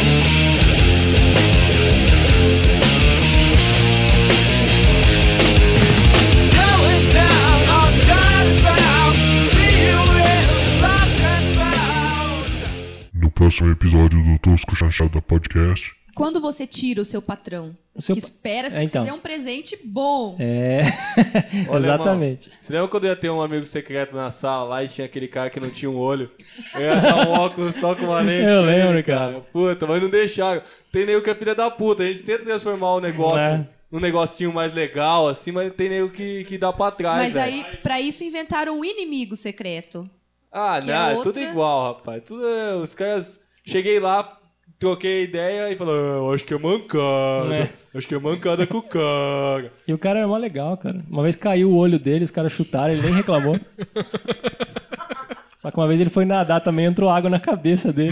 No próximo episódio do Tosco Chanchada Podcast. Quando você tira o seu patrão, que espera que você dê um presente bom. Exatamente. Você lembra quando ia ter um amigo secreto na sala lá e tinha aquele cara que não tinha um olho? Eu ia dar um óculos só com uma lente. Eu lembro, cara. Puta, mas não deixaram. Tem nego que é filha da puta. A gente tenta transformar o negócio num negocinho mais legal, assim, mas tem nego que dá pra trás. Mas aí, pra isso, inventaram um inimigo secreto. Não, é tudo igual, rapaz. Os caras... Cheguei lá, troquei ideia e falou, eu acho que é mancada. Acho que é mancada com o cara. E o cara era mó legal, cara. Uma vez caiu o olho dele, os caras chutaram, ele nem reclamou. Só que uma vez ele foi nadar também, entrou água na cabeça dele.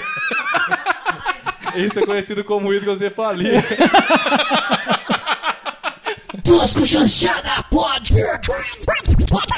Isso é conhecido como hidrocefalia. Tosco Chanchada Podcast.